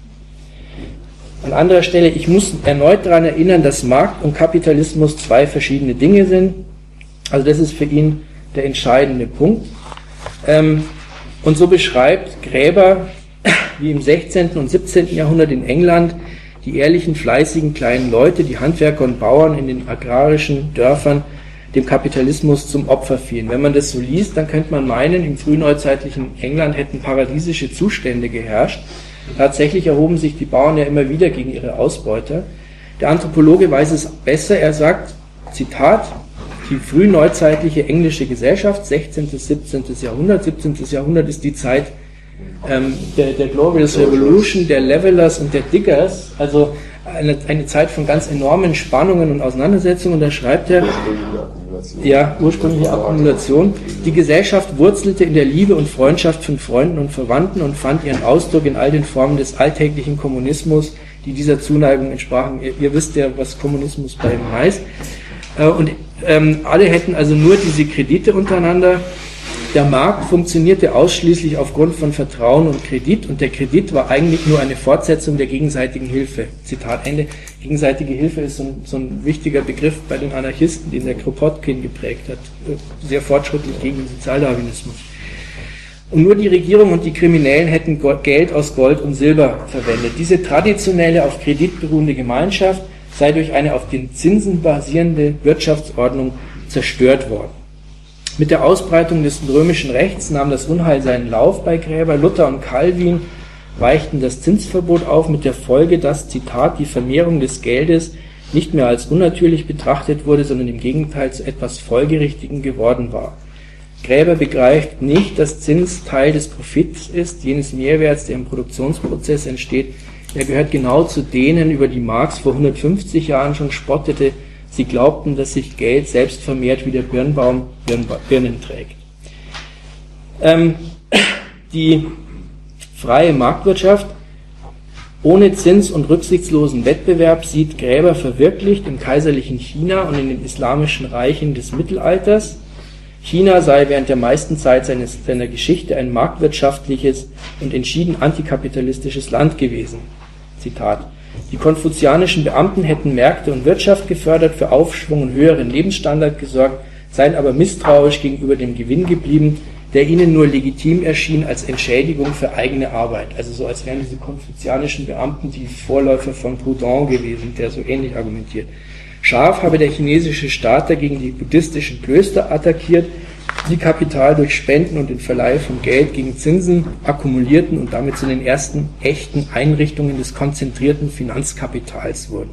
An anderer Stelle, ich muss erneut daran erinnern, dass Markt und Kapitalismus zwei verschiedene Dinge sind. Also das ist für ihn der entscheidende Punkt. Und so beschreibt Graeber, wie im sechzehnten und siebzehnten Jahrhundert in England, die ehrlichen, fleißigen kleinen Leute, die Handwerker und Bauern in den agrarischen Dörfern dem Kapitalismus zum Opfer fielen. Wenn man das so liest, dann könnte man meinen, im frühneuzeitlichen England hätten paradiesische Zustände geherrscht. Tatsächlich erhoben sich die Bauern ja immer wieder gegen ihre Ausbeuter. Der Anthropologe weiß es besser. Er sagt, Zitat, die frühneuzeitliche englische Gesellschaft, sechzehnten bis siebzehnten Jahrhundert, siebzehnten Jahrhundert ist die Zeit ähm, der, der Glorious Revolution, der Levelers und der Diggers, also eine, eine Zeit von ganz enormen Spannungen und Auseinandersetzungen. Und da schreibt er, ja, ursprüngliche Akkumulation. Die Gesellschaft wurzelte in der Liebe und Freundschaft von Freunden und Verwandten und fand ihren Ausdruck in all den Formen des alltäglichen Kommunismus, die dieser Zuneigung entsprachen. Ihr, ihr wisst ja, was Kommunismus bei ihm heißt. Äh, und ähm, alle hätten also nur diese Kredite untereinander. Der Markt funktionierte ausschließlich aufgrund von Vertrauen und Kredit, und der Kredit war eigentlich nur eine Fortsetzung der gegenseitigen Hilfe. Zitat Ende. Gegenseitige Hilfe ist so ein, so ein wichtiger Begriff bei den Anarchisten, den der Kropotkin geprägt hat, sehr fortschrittlich gegen den Sozialdarwinismus. Und nur die Regierung und die Kriminellen hätten Geld aus Gold und Silber verwendet. Diese traditionelle, auf Kredit beruhende Gemeinschaft sei durch eine auf den Zinsen basierende Wirtschaftsordnung zerstört worden. Mit der Ausbreitung des römischen Rechts nahm das Unheil seinen Lauf bei Graeber. Luther und Calvin weichten das Zinsverbot auf, mit der Folge, dass, Zitat, die Vermehrung des Geldes nicht mehr als unnatürlich betrachtet wurde, sondern im Gegenteil zu etwas Folgerichtigem geworden war. Gräber begreift nicht, dass Zins Teil des Profits ist, jenes Mehrwerts, der im Produktionsprozess entsteht. Er gehört genau zu denen, über die Marx vor hundertfünfzig Jahren schon spottete. Sie glaubten, dass sich Geld selbst vermehrt wie der Birnbaum Birnen trägt. Ähm, die freie Marktwirtschaft ohne Zins und rücksichtslosen Wettbewerb sieht Gräber verwirklicht im kaiserlichen China und in den islamischen Reichen des Mittelalters. China sei während der meisten Zeit seines, seiner Geschichte ein marktwirtschaftliches und entschieden antikapitalistisches Land gewesen. Zitat. Die konfuzianischen Beamten hätten Märkte und Wirtschaft gefördert, für Aufschwung und höheren Lebensstandard gesorgt, seien aber misstrauisch gegenüber dem Gewinn geblieben, der ihnen nur legitim erschien als Entschädigung für eigene Arbeit. Also so als wären diese konfuzianischen Beamten die Vorläufer von Proudhon gewesen, der so ähnlich argumentiert. Scharf habe der chinesische Staat dagegen die buddhistischen Klöster attackiert, die Kapital durch Spenden und den Verleih von Geld gegen Zinsen akkumulierten und damit zu den ersten echten Einrichtungen des konzentrierten Finanzkapitals wurden.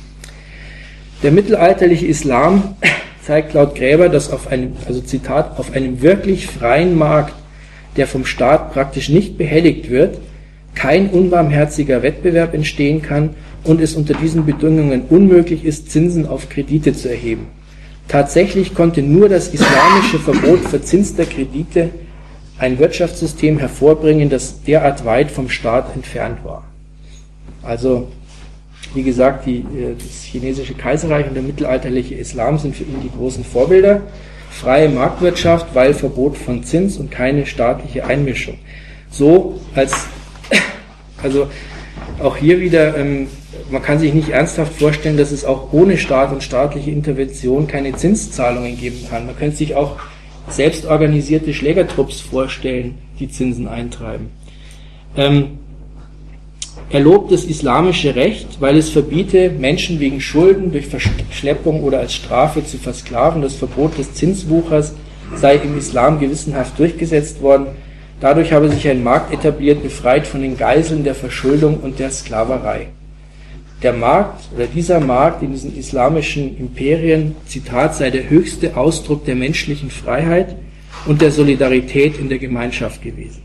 Der mittelalterliche Islam zeigt laut Gräber, dass auf einem, also Zitat, auf einem wirklich freien Markt, der vom Staat praktisch nicht behelligt wird, kein unbarmherziger Wettbewerb entstehen kann und es unter diesen Bedingungen unmöglich ist, Zinsen auf Kredite zu erheben. Tatsächlich konnte nur das islamische Verbot verzinster Kredite ein Wirtschaftssystem hervorbringen, das derart weit vom Staat entfernt war. Also, wie gesagt, die, das chinesische Kaiserreich und der mittelalterliche Islam sind für ihn die großen Vorbilder. Freie Marktwirtschaft, weil Verbot von Zins und keine staatliche Einmischung. So als, also auch hier wieder, ähm, man kann sich nicht ernsthaft vorstellen, dass es auch ohne Staat und staatliche Intervention keine Zinszahlungen geben kann. Man könnte sich auch selbstorganisierte Schlägertrupps vorstellen, die Zinsen eintreiben. Ähm, Er lobt das islamische Recht, weil es verbiete, Menschen wegen Schulden durch Verschleppung oder als Strafe zu versklaven. Das Verbot des Zinswuchers sei im Islam gewissenhaft durchgesetzt worden. Dadurch habe sich ein Markt etabliert, befreit von den Geiseln der Verschuldung und der Sklaverei. Der Markt oder dieser Markt in diesen islamischen Imperien, Zitat, sei der höchste Ausdruck der menschlichen Freiheit und der Solidarität in der Gemeinschaft gewesen.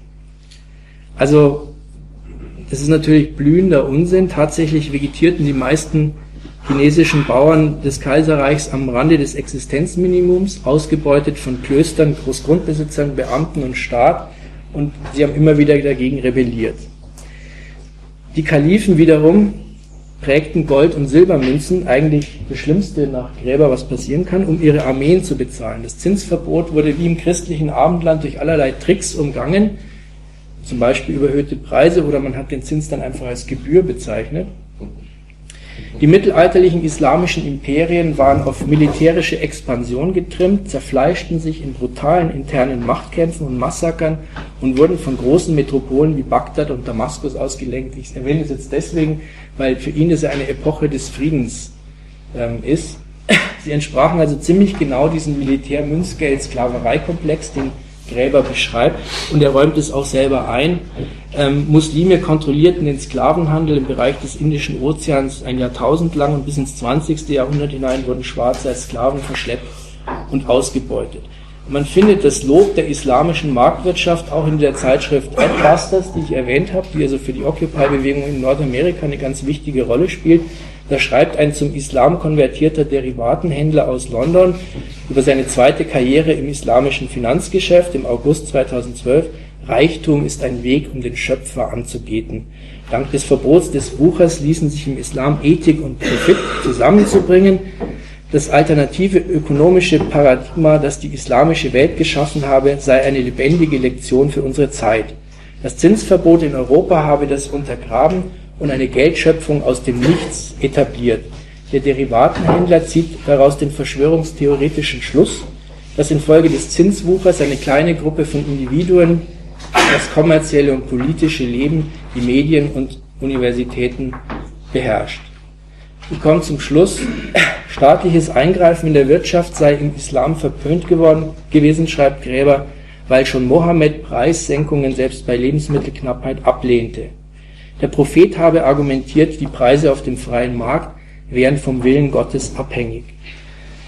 Also, das ist natürlich blühender Unsinn. Tatsächlich vegetierten die meisten chinesischen Bauern des Kaiserreichs am Rande des Existenzminimums, ausgebeutet von Klöstern, Großgrundbesitzern, Beamten und Staat, und sie haben immer wieder dagegen rebelliert. Die Kalifen wiederum prägten Gold- und Silbermünzen, eigentlich das Schlimmste nach Gräber, was passieren kann, um ihre Armeen zu bezahlen. Das Zinsverbot wurde wie im christlichen Abendland durch allerlei Tricks umgangen, zum Beispiel überhöhte Preise, oder man hat den Zins dann einfach als Gebühr bezeichnet. Die mittelalterlichen islamischen Imperien waren auf militärische Expansion getrimmt, zerfleischten sich in brutalen internen Machtkämpfen und Massakern und wurden von großen Metropolen wie Bagdad und Damaskus ausgelenkt. Ich erwähne es jetzt deswegen, weil für ihn es eine Epoche des Friedens ähm, ist. Sie entsprachen also ziemlich genau diesem Militär-Münzgeld-Sklaverei-Komplex, den Gräber beschreibt, und er räumt es auch selber ein. Ähm, Muslime kontrollierten den Sklavenhandel im Bereich des Indischen Ozeans ein Jahrtausend lang, und bis ins zwanzigste Jahrhundert hinein wurden Schwarze als Sklaven verschleppt und ausgebeutet. Und man findet das Lob der islamischen Marktwirtschaft auch in der Zeitschrift Adbusters, die ich erwähnt habe, die also für die Occupy-Bewegung in Nordamerika eine ganz wichtige Rolle spielt. Da schreibt ein zum Islam konvertierter Derivatenhändler aus London über seine zweite Karriere im islamischen Finanzgeschäft im August zweitausendzwölf: Reichtum ist ein Weg, um den Schöpfer anzubeten. Dank des Verbots des Wuchers ließen sich im Islam Ethik und Profit zusammenzubringen. Das alternative ökonomische Paradigma, das die islamische Welt geschaffen habe, sei eine lebendige Lektion für unsere Zeit. Das Zinsverbot in Europa habe das untergraben und eine Geldschöpfung aus dem Nichts etabliert. Der Derivatenhändler zieht daraus den verschwörungstheoretischen Schluss, dass infolge des Zinswuchers eine kleine Gruppe von Individuen das kommerzielle und politische Leben, die Medien und Universitäten beherrscht. Wir kommen zum Schluss. Staatliches Eingreifen in der Wirtschaft sei im Islam verpönt geworden gewesen, schreibt Gräber, weil schon Mohammed Preissenkungen selbst bei Lebensmittelknappheit ablehnte. Der Prophet habe argumentiert, die Preise auf dem freien Markt wären vom Willen Gottes abhängig.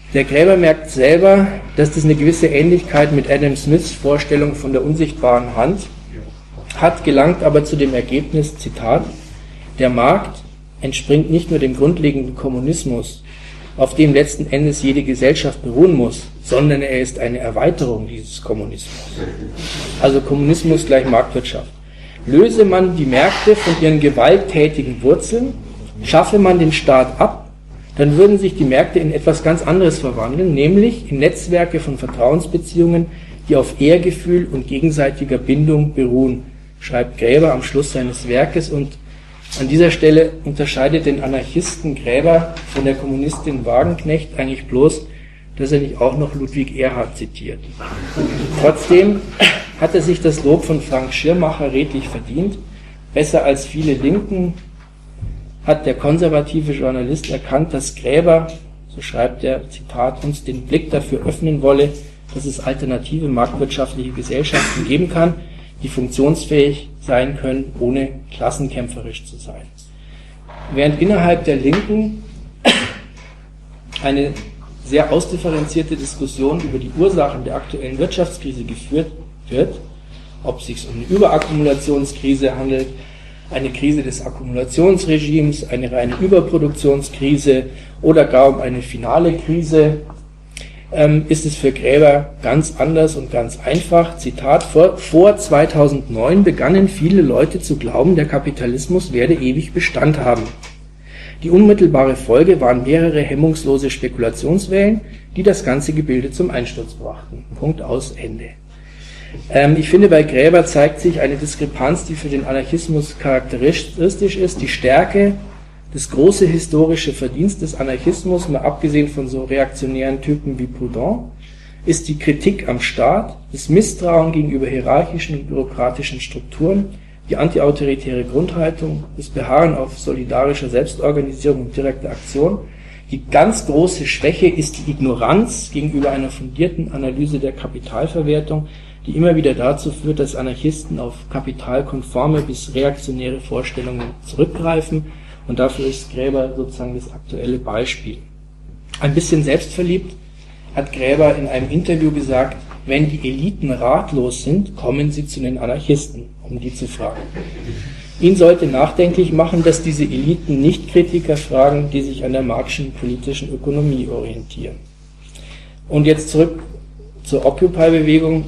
Der Gräber merkt selber, dass das eine gewisse Ähnlichkeit mit Adam Smiths Vorstellung von der unsichtbaren Hand hat, gelangt aber zu dem Ergebnis, Zitat, der Markt entspringt nicht nur dem grundlegenden Kommunismus, auf dem letzten Endes jede Gesellschaft beruhen muss, sondern er ist eine Erweiterung dieses Kommunismus. Also Kommunismus gleich Marktwirtschaft. Löse man die Märkte von ihren gewalttätigen Wurzeln, schaffe man den Staat ab, dann würden sich die Märkte in etwas ganz anderes verwandeln, nämlich in Netzwerke von Vertrauensbeziehungen, die auf Ehrgefühl und gegenseitiger Bindung beruhen, schreibt Gräber am Schluss seines Werkes. Und an dieser Stelle unterscheidet den Anarchisten Gräber von der Kommunistin Wagenknecht eigentlich bloß, dass er nicht auch noch Ludwig Erhard zitiert. Trotzdem hat er sich das Lob von Frank Schirmacher redlich verdient. Besser als viele Linken hat der konservative Journalist erkannt, dass Gräber, so schreibt er, Zitat, uns den Blick dafür öffnen wolle, dass es alternative marktwirtschaftliche Gesellschaften geben kann, die funktionsfähig sein können, ohne klassenkämpferisch zu sein. Während innerhalb der Linken eine sehr ausdifferenzierte Diskussion über die Ursachen der aktuellen Wirtschaftskrise geführt wird, ob es sich um eine Überakkumulationskrise handelt, eine Krise des Akkumulationsregimes, eine reine Überproduktionskrise oder gar um eine finale Krise, ähm, ist es für Gräber ganz anders und ganz einfach. Zitat, vor, vor zweitausendneun begannen viele Leute zu glauben, der Kapitalismus werde ewig Bestand haben. Die unmittelbare Folge waren mehrere hemmungslose Spekulationswellen, die das ganze Gebilde zum Einsturz brachten. Punkt, aus, Ende. Ähm, ich finde, bei Gräber zeigt sich eine Diskrepanz, die für den Anarchismus charakteristisch ist. Die Stärke, das große historische Verdienst des Anarchismus, mal abgesehen von so reaktionären Typen wie Proudhon, ist die Kritik am Staat, das Misstrauen gegenüber hierarchischen und bürokratischen Strukturen, die antiautoritäre Grundhaltung, das Beharren auf solidarischer Selbstorganisierung und direkter Aktion. Die ganz große Schwäche ist die Ignoranz gegenüber einer fundierten Analyse der Kapitalverwertung, die immer wieder dazu führt, dass Anarchisten auf kapitalkonforme bis reaktionäre Vorstellungen zurückgreifen. Und dafür ist Gräber sozusagen das aktuelle Beispiel. Ein bisschen selbstverliebt hat Gräber in einem Interview gesagt, wenn die Eliten ratlos sind, kommen sie zu den Anarchisten, um die zu fragen. Ihn sollte nachdenklich machen, dass diese Eliten nicht Kritiker fragen, die sich an der Marxischen politischen Ökonomie orientieren. Und jetzt zurück zur Occupy-Bewegung.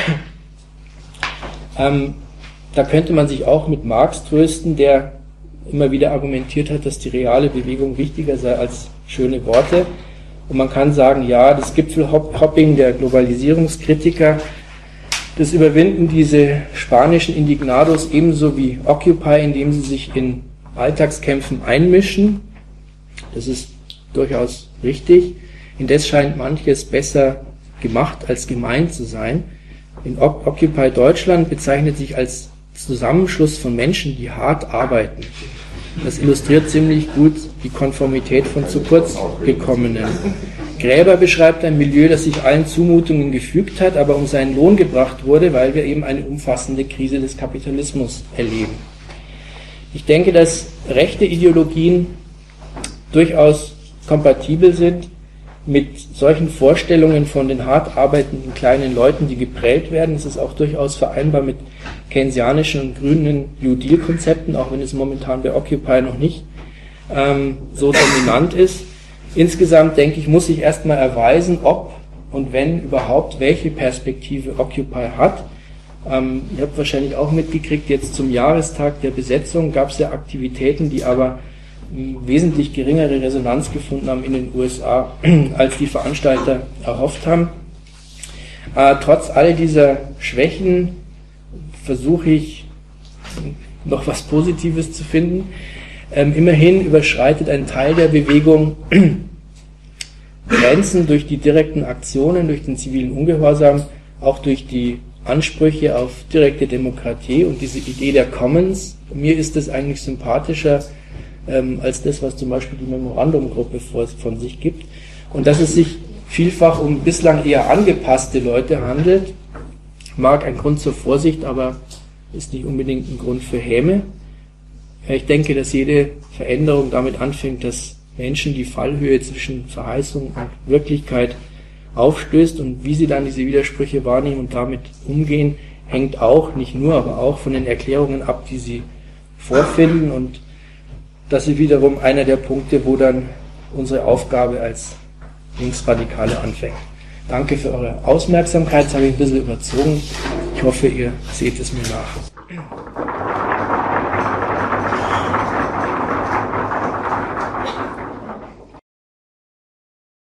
ähm, da könnte man sich auch mit Marx trösten, der immer wieder argumentiert hat, dass die reale Bewegung wichtiger sei als schöne Worte. Und man kann sagen, ja, das Gipfelhopping der Globalisierungskritiker, das überwinden diese spanischen Indignados ebenso wie Occupy, indem sie sich in Alltagskämpfen einmischen. Das ist durchaus richtig. Indes scheint manches besser gemacht als gemeint zu sein. In Occupy Deutschland bezeichnet sich als Zusammenschluss von Menschen, die hart arbeiten. Das illustriert ziemlich gut die Konformität von zu kurz gekommenen. Gräber beschreibt ein Milieu, das sich allen Zumutungen gefügt hat, aber um seinen Lohn gebracht wurde, weil wir eben eine umfassende Krise des Kapitalismus erleben. Ich denke, dass rechte Ideologien durchaus kompatibel sind mit solchen Vorstellungen von den hart arbeitenden kleinen Leuten, die geprellt werden. Es ist auch durchaus vereinbar mit keynesianischen und grünen New Deal-Konzepten, auch wenn es momentan bei Occupy noch nicht ähm, so dominant ist. Insgesamt, denke ich, muss sich erstmal erweisen, ob und wenn überhaupt welche Perspektive Occupy hat. Ähm, ihr habt wahrscheinlich auch mitgekriegt, jetzt zum Jahrestag der Besetzung gab es ja Aktivitäten, die aber wesentlich geringere Resonanz gefunden haben in den U S A, als die Veranstalter erhofft haben. Äh, trotz all dieser Schwächen versuche ich noch was Positives zu finden. Ähm, immerhin überschreitet ein Teil der Bewegung Grenzen durch die direkten Aktionen, durch den zivilen Ungehorsam, auch durch die Ansprüche auf direkte Demokratie und diese Idee der Commons. Mir ist das eigentlich sympathischer ähm, als das, was zum Beispiel die Memorandum-Gruppe von sich gibt. Und dass es sich vielfach um bislang eher angepasste Leute handelt, mag ein Grund zur Vorsicht, aber ist nicht unbedingt ein Grund für Häme. Ich denke, dass jede Veränderung damit anfängt, dass Menschen die Fallhöhe zwischen Verheißung und Wirklichkeit aufstößt und wie sie dann diese Widersprüche wahrnehmen und damit umgehen, hängt auch, nicht nur, aber auch von den Erklärungen ab, die sie vorfinden, und das ist wiederum einer der Punkte, wo dann unsere Aufgabe als Linksradikale anfängt. Danke für eure Aufmerksamkeit, jetzt habe ich ein bisschen überzogen. Ich hoffe, ihr seht es mir nach.